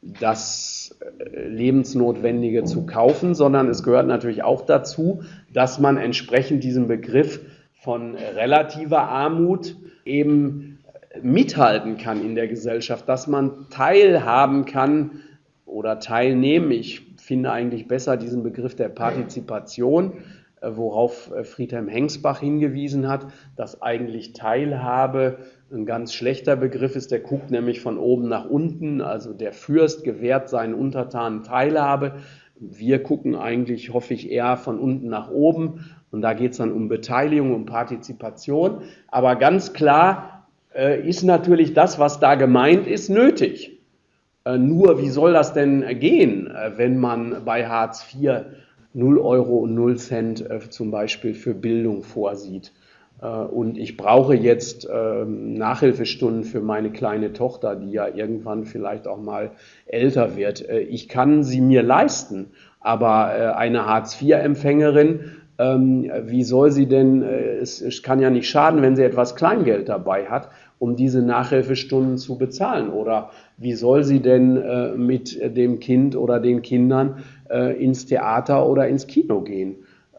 das Lebensnotwendige zu kaufen, sondern es gehört natürlich auch dazu, dass man entsprechend diesem Begriff von relativer Armut eben mithalten kann in der Gesellschaft, dass man teilhaben kann oder teilnehmen. Ich finde eigentlich besser diesen Begriff der Partizipation, worauf Friedhelm Hengsbach hingewiesen hat, dass eigentlich Teilhabe ein ganz schlechter Begriff ist. Der guckt nämlich von oben nach unten, also der Fürst gewährt seinen Untertanen Teilhabe. Wir gucken eigentlich, hoffe ich, eher von unten nach oben und da geht es dann um Beteiligung, um Partizipation. Aber ganz klar äh, ist natürlich das, was da gemeint ist, nötig. Äh, nur, wie soll das denn gehen, äh, wenn man bei Hartz vier null Euro und null Cent äh, zum Beispiel für Bildung vorsieht? Und ich brauche jetzt ähm, Nachhilfestunden für meine kleine Tochter, die ja irgendwann vielleicht auch mal älter wird. Äh, ich kann sie mir leisten, aber äh, eine Hartz vier Empfängerin, ähm, wie soll sie denn, äh, es, es kann ja nicht schaden, wenn sie etwas Kleingeld dabei hat, um diese Nachhilfestunden zu bezahlen. Oder wie soll sie denn äh, mit dem Kind oder den Kindern äh, ins Theater oder ins Kino gehen?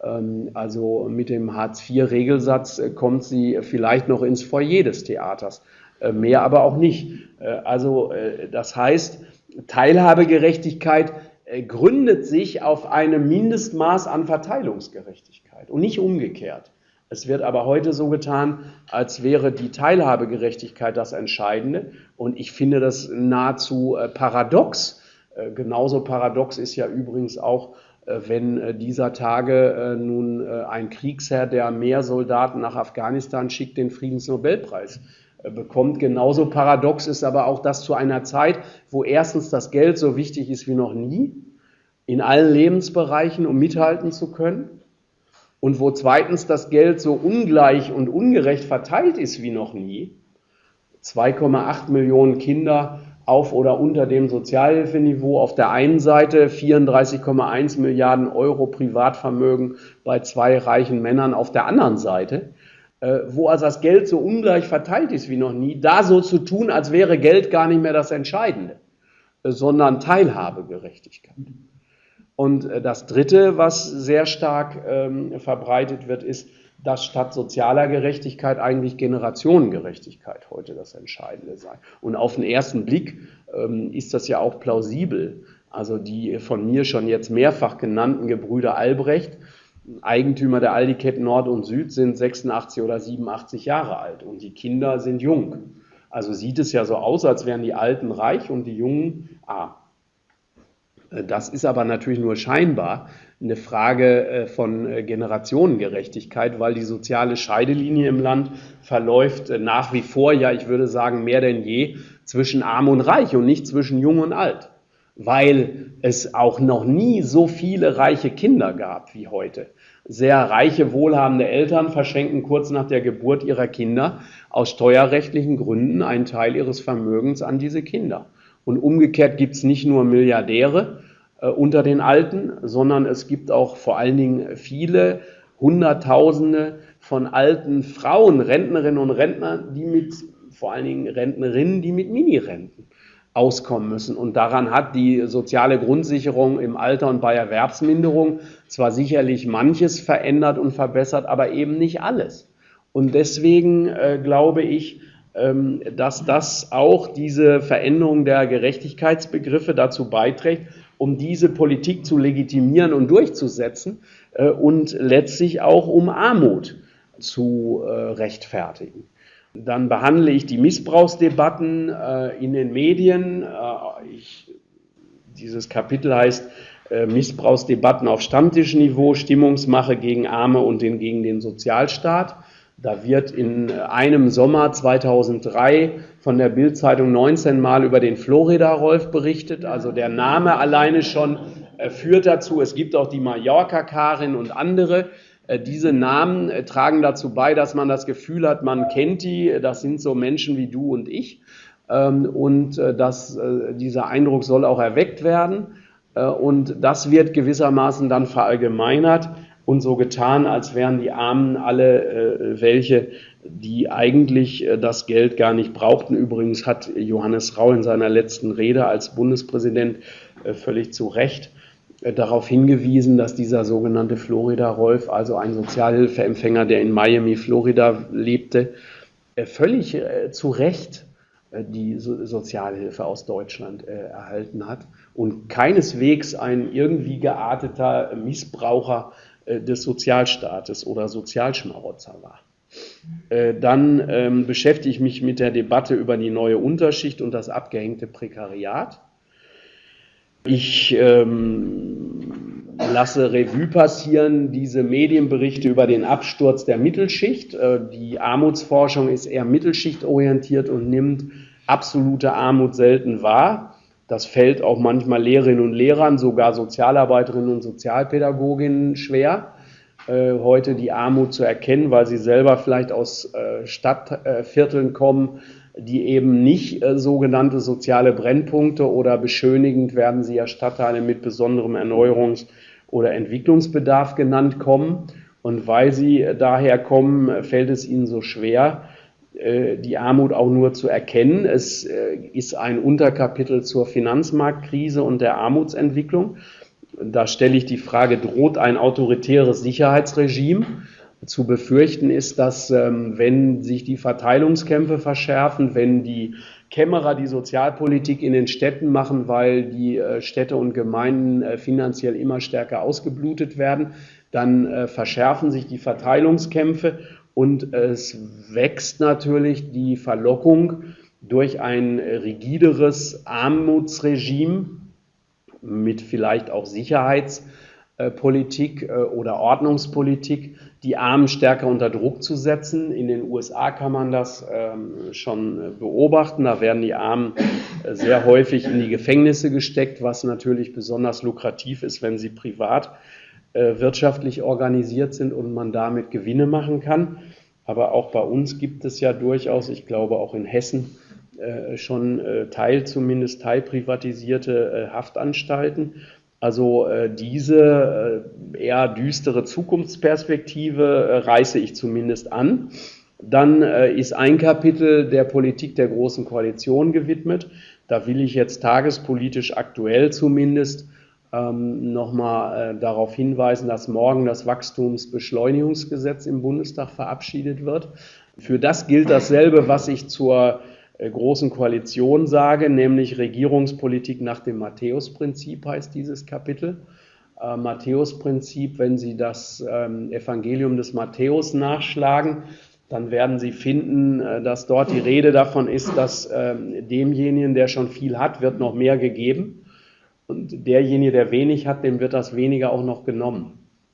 Also mit dem Hartz vier Regelsatz kommt sie vielleicht noch ins Foyer des Theaters, mehr aber auch nicht. Also das heißt, Teilhabegerechtigkeit gründet sich auf einem Mindestmaß an Verteilungsgerechtigkeit und nicht umgekehrt. Es wird aber heute so getan, als wäre die Teilhabegerechtigkeit das Entscheidende. Und ich finde das nahezu äh, paradox. Äh, genauso paradox ist ja übrigens auch, äh, wenn äh, dieser Tage äh, nun äh, ein Kriegsherr, der mehr Soldaten nach Afghanistan schickt, den Friedensnobelpreis äh, bekommt. Genauso paradox ist aber auch das zu einer Zeit, wo erstens das Geld so wichtig ist wie noch nie, in allen Lebensbereichen, um mithalten zu können. Und wo zweitens das Geld so ungleich und ungerecht verteilt ist wie noch nie. zwei Komma acht Millionen Kinder auf oder unter dem Sozialhilfeniveau auf der einen Seite, vierunddreißig Komma eins Milliarden Euro Privatvermögen bei zwei reichen Männern auf der anderen Seite. Wo also das Geld so ungleich verteilt ist wie noch nie, da so zu tun, als wäre Geld gar nicht mehr das Entscheidende, sondern Teilhabegerechtigkeit. Und das Dritte, was sehr stark ähm, verbreitet wird, ist, dass statt sozialer Gerechtigkeit eigentlich Generationengerechtigkeit heute das Entscheidende sei. Und auf den ersten Blick ähm, ist das ja auch plausibel. Also die von mir schon jetzt mehrfach genannten Gebrüder Albrecht, Eigentümer der Aldi-Ketten Nord und Süd, sind sechsundachtzig oder siebenundachtzig Jahre alt und die Kinder sind jung. Also sieht es ja so aus, als wären die Alten reich und die Jungen arm. Das ist aber natürlich nur scheinbar eine Frage von Generationengerechtigkeit, weil die soziale Scheidelinie im Land verläuft nach wie vor, ja, ich würde sagen, mehr denn je zwischen Arm und Reich und nicht zwischen Jung und Alt, weil es auch noch nie so viele reiche Kinder gab wie heute. Sehr reiche, wohlhabende Eltern verschenken kurz nach der Geburt ihrer Kinder aus steuerrechtlichen Gründen einen Teil ihres Vermögens an diese Kinder. Und umgekehrt gibt es nicht nur Milliardäre äh, unter den Alten, sondern es gibt auch vor allen Dingen viele Hunderttausende von alten Frauen, Rentnerinnen und Rentner, die mit, vor allen Dingen Rentnerinnen, die mit Minirenten auskommen müssen. Und daran hat die soziale Grundsicherung im Alter und bei Erwerbsminderung zwar sicherlich manches verändert und verbessert, aber eben nicht alles. Und deswegen äh, glaube ich, dass das auch diese Veränderung der Gerechtigkeitsbegriffe dazu beiträgt, um diese Politik zu legitimieren und durchzusetzen und letztlich auch um Armut zu rechtfertigen. Dann behandle ich die Missbrauchsdebatten in den Medien. Ich, dieses Kapitel heißt Missbrauchsdebatten auf Stammtischniveau, Stimmungsmache gegen Arme und den, gegen den Sozialstaat. Da wird in einem Sommer zweitausenddrei von der Bild-Zeitung neunzehn Mal über den Florida-Rolf berichtet. Also der Name alleine schon äh, führt dazu. Es gibt auch die Mallorca-Karin und andere. Äh, diese Namen äh, tragen dazu bei, dass man das Gefühl hat, man kennt die. Das sind so Menschen wie du und ich. Ähm, und äh, dass, äh, dieser Eindruck soll auch erweckt werden. Äh, und das wird gewissermaßen dann verallgemeinert und so getan, als wären die Armen alle äh, welche, die eigentlich äh, das Geld gar nicht brauchten. Übrigens hat Johannes Rau in seiner letzten Rede als Bundespräsident äh, völlig zu Recht äh, darauf hingewiesen, dass dieser sogenannte Florida-Rolf, also ein Sozialhilfeempfänger, der in Miami, Florida lebte, äh, völlig äh, zu Recht äh, die so Sozialhilfe aus Deutschland äh, erhalten hat und keineswegs ein irgendwie gearteter Missbraucher des Sozialstaates oder Sozialschmarotzer war. Äh, dann ähm, beschäftige ich mich mit der Debatte über die neue Unterschicht und das abgehängte Prekariat. Ich ähm, lasse Revue passieren diese Medienberichte über den Absturz der Mittelschicht. Äh, die Armutsforschung ist eher mittelschichtorientiert und nimmt absolute Armut selten wahr. Das fällt auch manchmal Lehrerinnen und Lehrern, sogar Sozialarbeiterinnen und Sozialpädagoginnen schwer, äh, heute die Armut zu erkennen, weil sie selber vielleicht aus äh, Stadtvierteln kommen, die eben nicht äh, sogenannte soziale Brennpunkte oder beschönigend werden sie ja Stadtteile mit besonderem Erneuerungs- oder Entwicklungsbedarf genannt kommen. Und weil sie daher kommen, fällt es ihnen so schwer, die Armut auch nur zu erkennen. Es ist ein Unterkapitel zur Finanzmarktkrise und der Armutsentwicklung. Da stelle ich die Frage, droht ein autoritäres Sicherheitsregime? zu befürchten ist, dass ähm, wenn sich die Verteilungskämpfe verschärfen, wenn die Kämmerer die Sozialpolitik in den Städten machen, weil die äh, Städte und Gemeinden äh, finanziell immer stärker ausgeblutet werden, dann äh, verschärfen sich die Verteilungskämpfe und es wächst natürlich die Verlockung durch ein rigideres Armutsregime mit vielleicht auch Sicherheitspolitik oder Ordnungspolitik, die Armen stärker unter Druck zu setzen. In den U S A kann man das schon beobachten. Da werden die Armen sehr häufig in die Gefängnisse gesteckt, was natürlich besonders lukrativ ist, wenn sie privat wirtschaftlich organisiert sind und man damit Gewinne machen kann. Aber auch bei uns gibt es ja durchaus, ich glaube auch in Hessen, schon teil, zumindest teilprivatisierte Haftanstalten. Also diese eher düstere Zukunftsperspektive reiße ich zumindest an. Dann ist ein Kapitel der Politik der Großen Koalition gewidmet. Da will ich jetzt tagespolitisch aktuell zumindest ähm, nochmal äh, darauf hinweisen, dass morgen das Wachstumsbeschleunigungsgesetz im Bundestag verabschiedet wird. Für das gilt dasselbe, was ich zur äh, Großen Koalition sage, nämlich Regierungspolitik nach dem Matthäusprinzip heißt dieses Kapitel. Äh, Matthäusprinzip, wenn Sie das ähm, Evangelium des Matthäus nachschlagen, dann werden Sie finden, äh, dass dort die Rede davon ist, dass äh, demjenigen, der schon viel hat, wird noch mehr gegeben. Und derjenige, der wenig hat, dem wird das weniger auch noch genommen.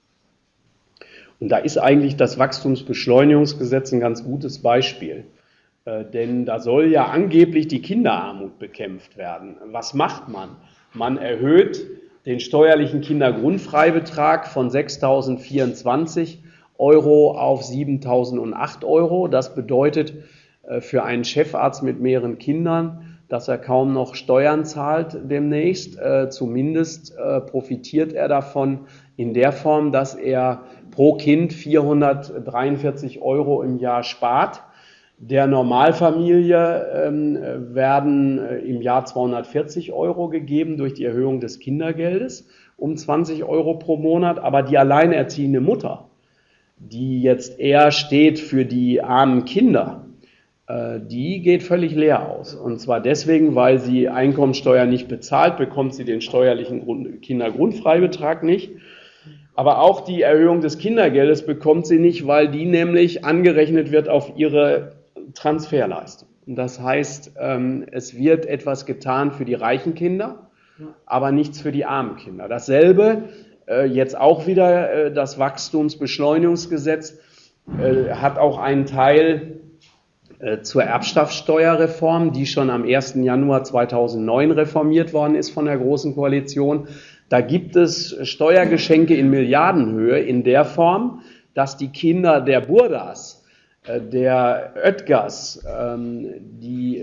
Und da ist eigentlich das Wachstumsbeschleunigungsgesetz ein ganz gutes Beispiel. Äh, denn da soll ja angeblich die Kinderarmut bekämpft werden. Was macht man? Man erhöht den steuerlichen Kindergrundfreibetrag von sechstausendvierundzwanzig Euro auf siebentausendacht Euro. Das bedeutet äh, für einen Chefarzt mit mehreren Kindern, dass er kaum noch Steuern zahlt demnächst. Äh, zumindest äh, profitiert er davon in der Form, dass er pro Kind vierhundertdreiundvierzig Euro im Jahr spart. Der Normalfamilie ähm, werden äh, im Jahr zweihundertvierzig Euro gegeben durch die Erhöhung des Kindergeldes um zwanzig Euro pro Monat. Aber die alleinerziehende Mutter, die jetzt eher steht für die armen Kinder, die geht völlig leer aus. Und zwar deswegen, weil sie Einkommensteuer nicht bezahlt, bekommt sie den steuerlichen Grund- Kindergrundfreibetrag nicht. Aber auch die Erhöhung des Kindergeldes bekommt sie nicht, weil die nämlich angerechnet wird auf ihre Transferleistung. Und das heißt, es wird etwas getan für die reichen Kinder, aber nichts für die armen Kinder. Dasselbe, jetzt auch wieder das Wachstumsbeschleunigungsgesetz, hat auch einen Teil zur Erbschaftssteuerreform, die schon am ersten Januar zweitausendneun reformiert worden ist von der Großen Koalition. Da gibt es Steuergeschenke in Milliardenhöhe in der Form, dass die Kinder der Burdas, der Oetgers, die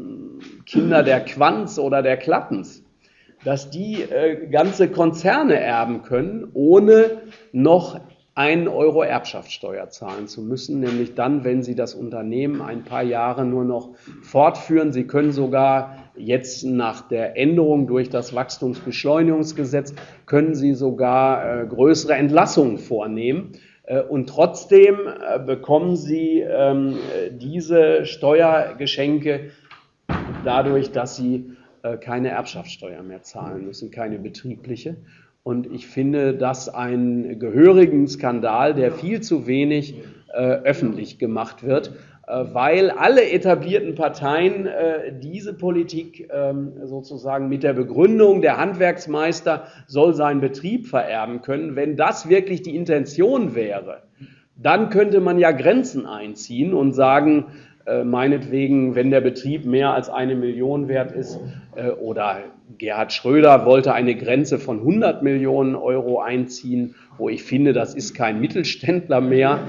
Kinder der Quanz oder der Klattens, dass die ganze Konzerne erben können, ohne noch einen Euro Erbschaftssteuer zahlen zu müssen, nämlich dann, wenn Sie das Unternehmen ein paar Jahre nur noch fortführen. Sie können sogar jetzt nach der Änderung durch das Wachstumsbeschleunigungsgesetz, können Sie sogar äh, größere Entlassungen vornehmen. Äh, und trotzdem äh, bekommen Sie ähm, diese Steuergeschenke dadurch, dass Sie äh, keine Erbschaftssteuer mehr zahlen müssen, keine betriebliche. Und ich finde das einen gehörigen Skandal, der viel zu wenig äh, öffentlich gemacht wird, äh, weil alle etablierten Parteien äh, diese Politik äh, sozusagen mit der Begründung, der Handwerksmeister soll seinen Betrieb vererben können. Wenn das wirklich die Intention wäre, dann könnte man ja Grenzen einziehen und sagen, äh, meinetwegen, wenn der Betrieb mehr als eine Million wert ist, äh, oder Gerhard Schröder wollte eine Grenze von hundert Millionen Euro einziehen, wo ich finde, das ist kein Mittelständler mehr.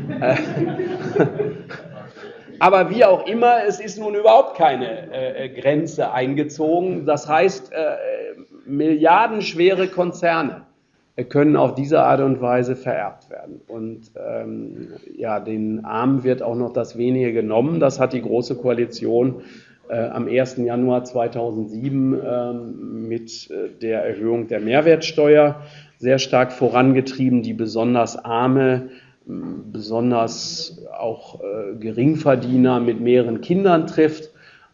Aber wie auch immer, es ist nun überhaupt keine äh, Grenze eingezogen. Das heißt, äh, milliardenschwere Konzerne können auf diese Art und Weise vererbt werden. Und ähm, ja, den Armen wird auch noch das Wenige genommen. Das hat die Große Koalition Äh, am ersten Januar zweitausendsieben äh, mit äh, der Erhöhung der Mehrwertsteuer sehr stark vorangetrieben. Die besonders arme besonders auch Geringverdiener mit mehreren Kindern trifft.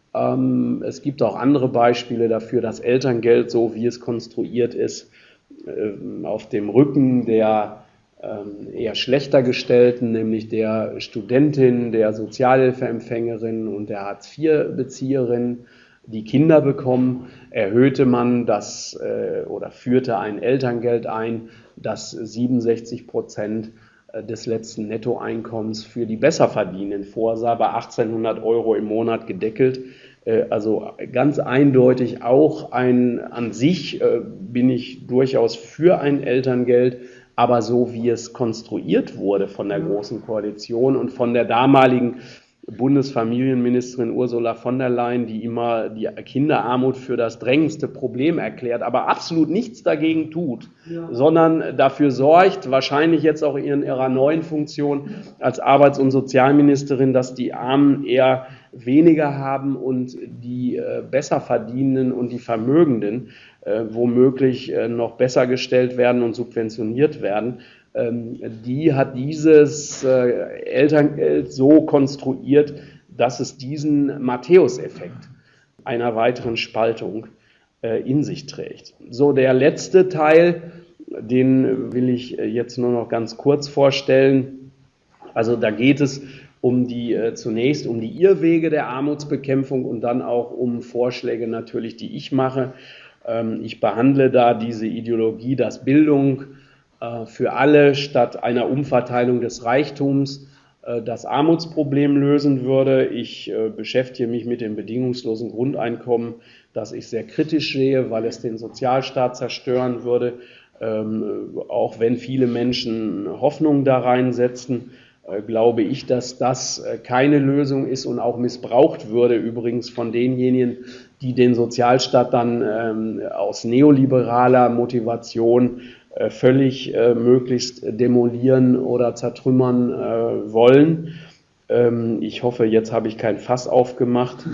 Es gibt auch andere Beispiele dafür, dass Elterngeld, so wie es konstruiert ist, auf dem Rücken der eher schlechter gestellten, nämlich der Studentin, der Sozialhilfeempfängerin und der Hartz vier Bezieherin, die Kinder bekommen, erhöhte man das oder führte ein Elterngeld ein, das siebenundsechzig Prozent des letzten Nettoeinkommens für die Besserverdienenden vorsah, bei achtzehnhundert Euro im Monat gedeckelt. Also ganz eindeutig auch ein, an sich bin ich durchaus für ein Elterngeld, aber so wie es konstruiert wurde von der Großen Koalition und von der damaligen Bundesfamilienministerin Ursula von der Leyen, die immer die Kinderarmut für das drängendste Problem erklärt, aber absolut nichts dagegen tut, ja. sondern dafür sorgt, wahrscheinlich jetzt auch in ihrer neuen Funktion als Arbeits- und Sozialministerin, dass die Armen eher weniger haben und die äh, besser verdienenden und die Vermögenden äh, womöglich äh, noch besser gestellt werden und subventioniert werden. Die hat dieses Elterngeld so konstruiert, dass es diesen Matthäus-Effekt einer weiteren Spaltung in sich trägt. So, der letzte Teil, den will ich jetzt nur noch ganz kurz vorstellen. Also da geht es um die, zunächst um die Irrwege der Armutsbekämpfung und dann auch um Vorschläge natürlich, die ich mache. Ich behandle da diese Ideologie, dass Bildung für alle statt einer Umverteilung des Reichtums das Armutsproblem lösen würde. Ich beschäftige mich mit dem bedingungslosen Grundeinkommen, das ich sehr kritisch sehe, weil es den Sozialstaat zerstören würde, auch wenn viele Menschen Hoffnung da reinsetzen. Glaube ich, dass das keine Lösung ist und auch missbraucht würde, übrigens von denjenigen, die den Sozialstaat dann aus neoliberaler Motivation völlig äh, möglichst demolieren oder zertrümmern äh, wollen. Ähm, ich hoffe, jetzt habe ich kein Fass aufgemacht.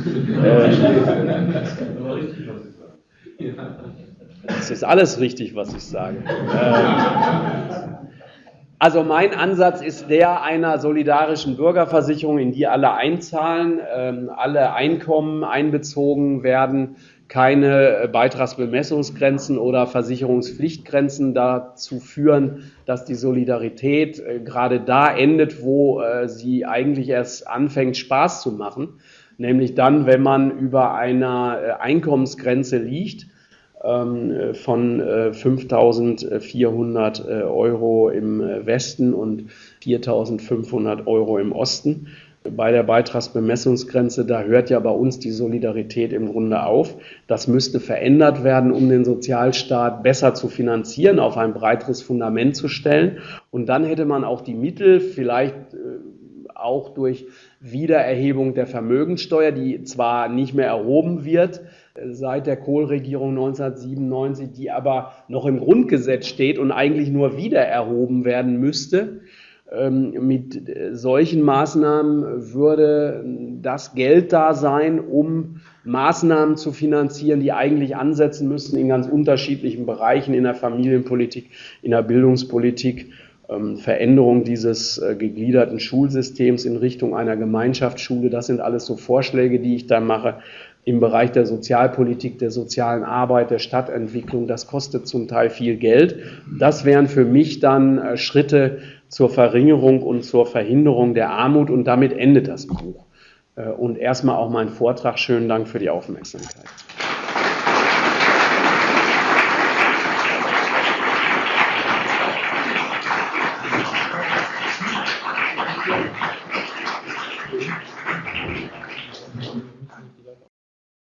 Es ist alles richtig, was ich sage. Ähm, also mein Ansatz ist der einer solidarischen Bürgerversicherung, in die alle einzahlen, ähm, alle Einkommen einbezogen werden, keine Beitragsbemessungsgrenzen oder Versicherungspflichtgrenzen dazu führen, dass die Solidarität äh, gerade da endet, wo äh, sie eigentlich erst anfängt, Spaß zu machen, nämlich dann, wenn man über einer äh, Einkommensgrenze liegt ähm, von äh, fünftausendvierhundert äh, Euro im Westen und viertausendfünfhundert Euro im Osten. Bei der Beitragsbemessungsgrenze, da hört ja bei uns die Solidarität im Grunde auf. Das müsste verändert werden, um den Sozialstaat besser zu finanzieren, auf ein breiteres Fundament zu stellen. Und dann hätte man auch die Mittel, vielleicht auch durch Wiedererhebung der Vermögenssteuer, die zwar nicht mehr erhoben wird seit der Kohl-Regierung neunzehnhundertsiebenundneunzig, die aber noch im Grundgesetz steht und eigentlich nur wieder erhoben werden müsste. Mit solchen Maßnahmen würde das Geld da sein, um Maßnahmen zu finanzieren, die eigentlich ansetzen müssten in ganz unterschiedlichen Bereichen, in der Familienpolitik, in der Bildungspolitik, Veränderung dieses gegliederten Schulsystems in Richtung einer Gemeinschaftsschule. Das sind alles so Vorschläge, die ich da mache. Im Bereich der Sozialpolitik, der sozialen Arbeit, der Stadtentwicklung, das kostet zum Teil viel Geld. Das wären für mich dann Schritte zur Verringerung und zur Verhinderung der Armut und damit endet das Buch. Und erstmal auch mein Vortrag. Schönen Dank für die Aufmerksamkeit.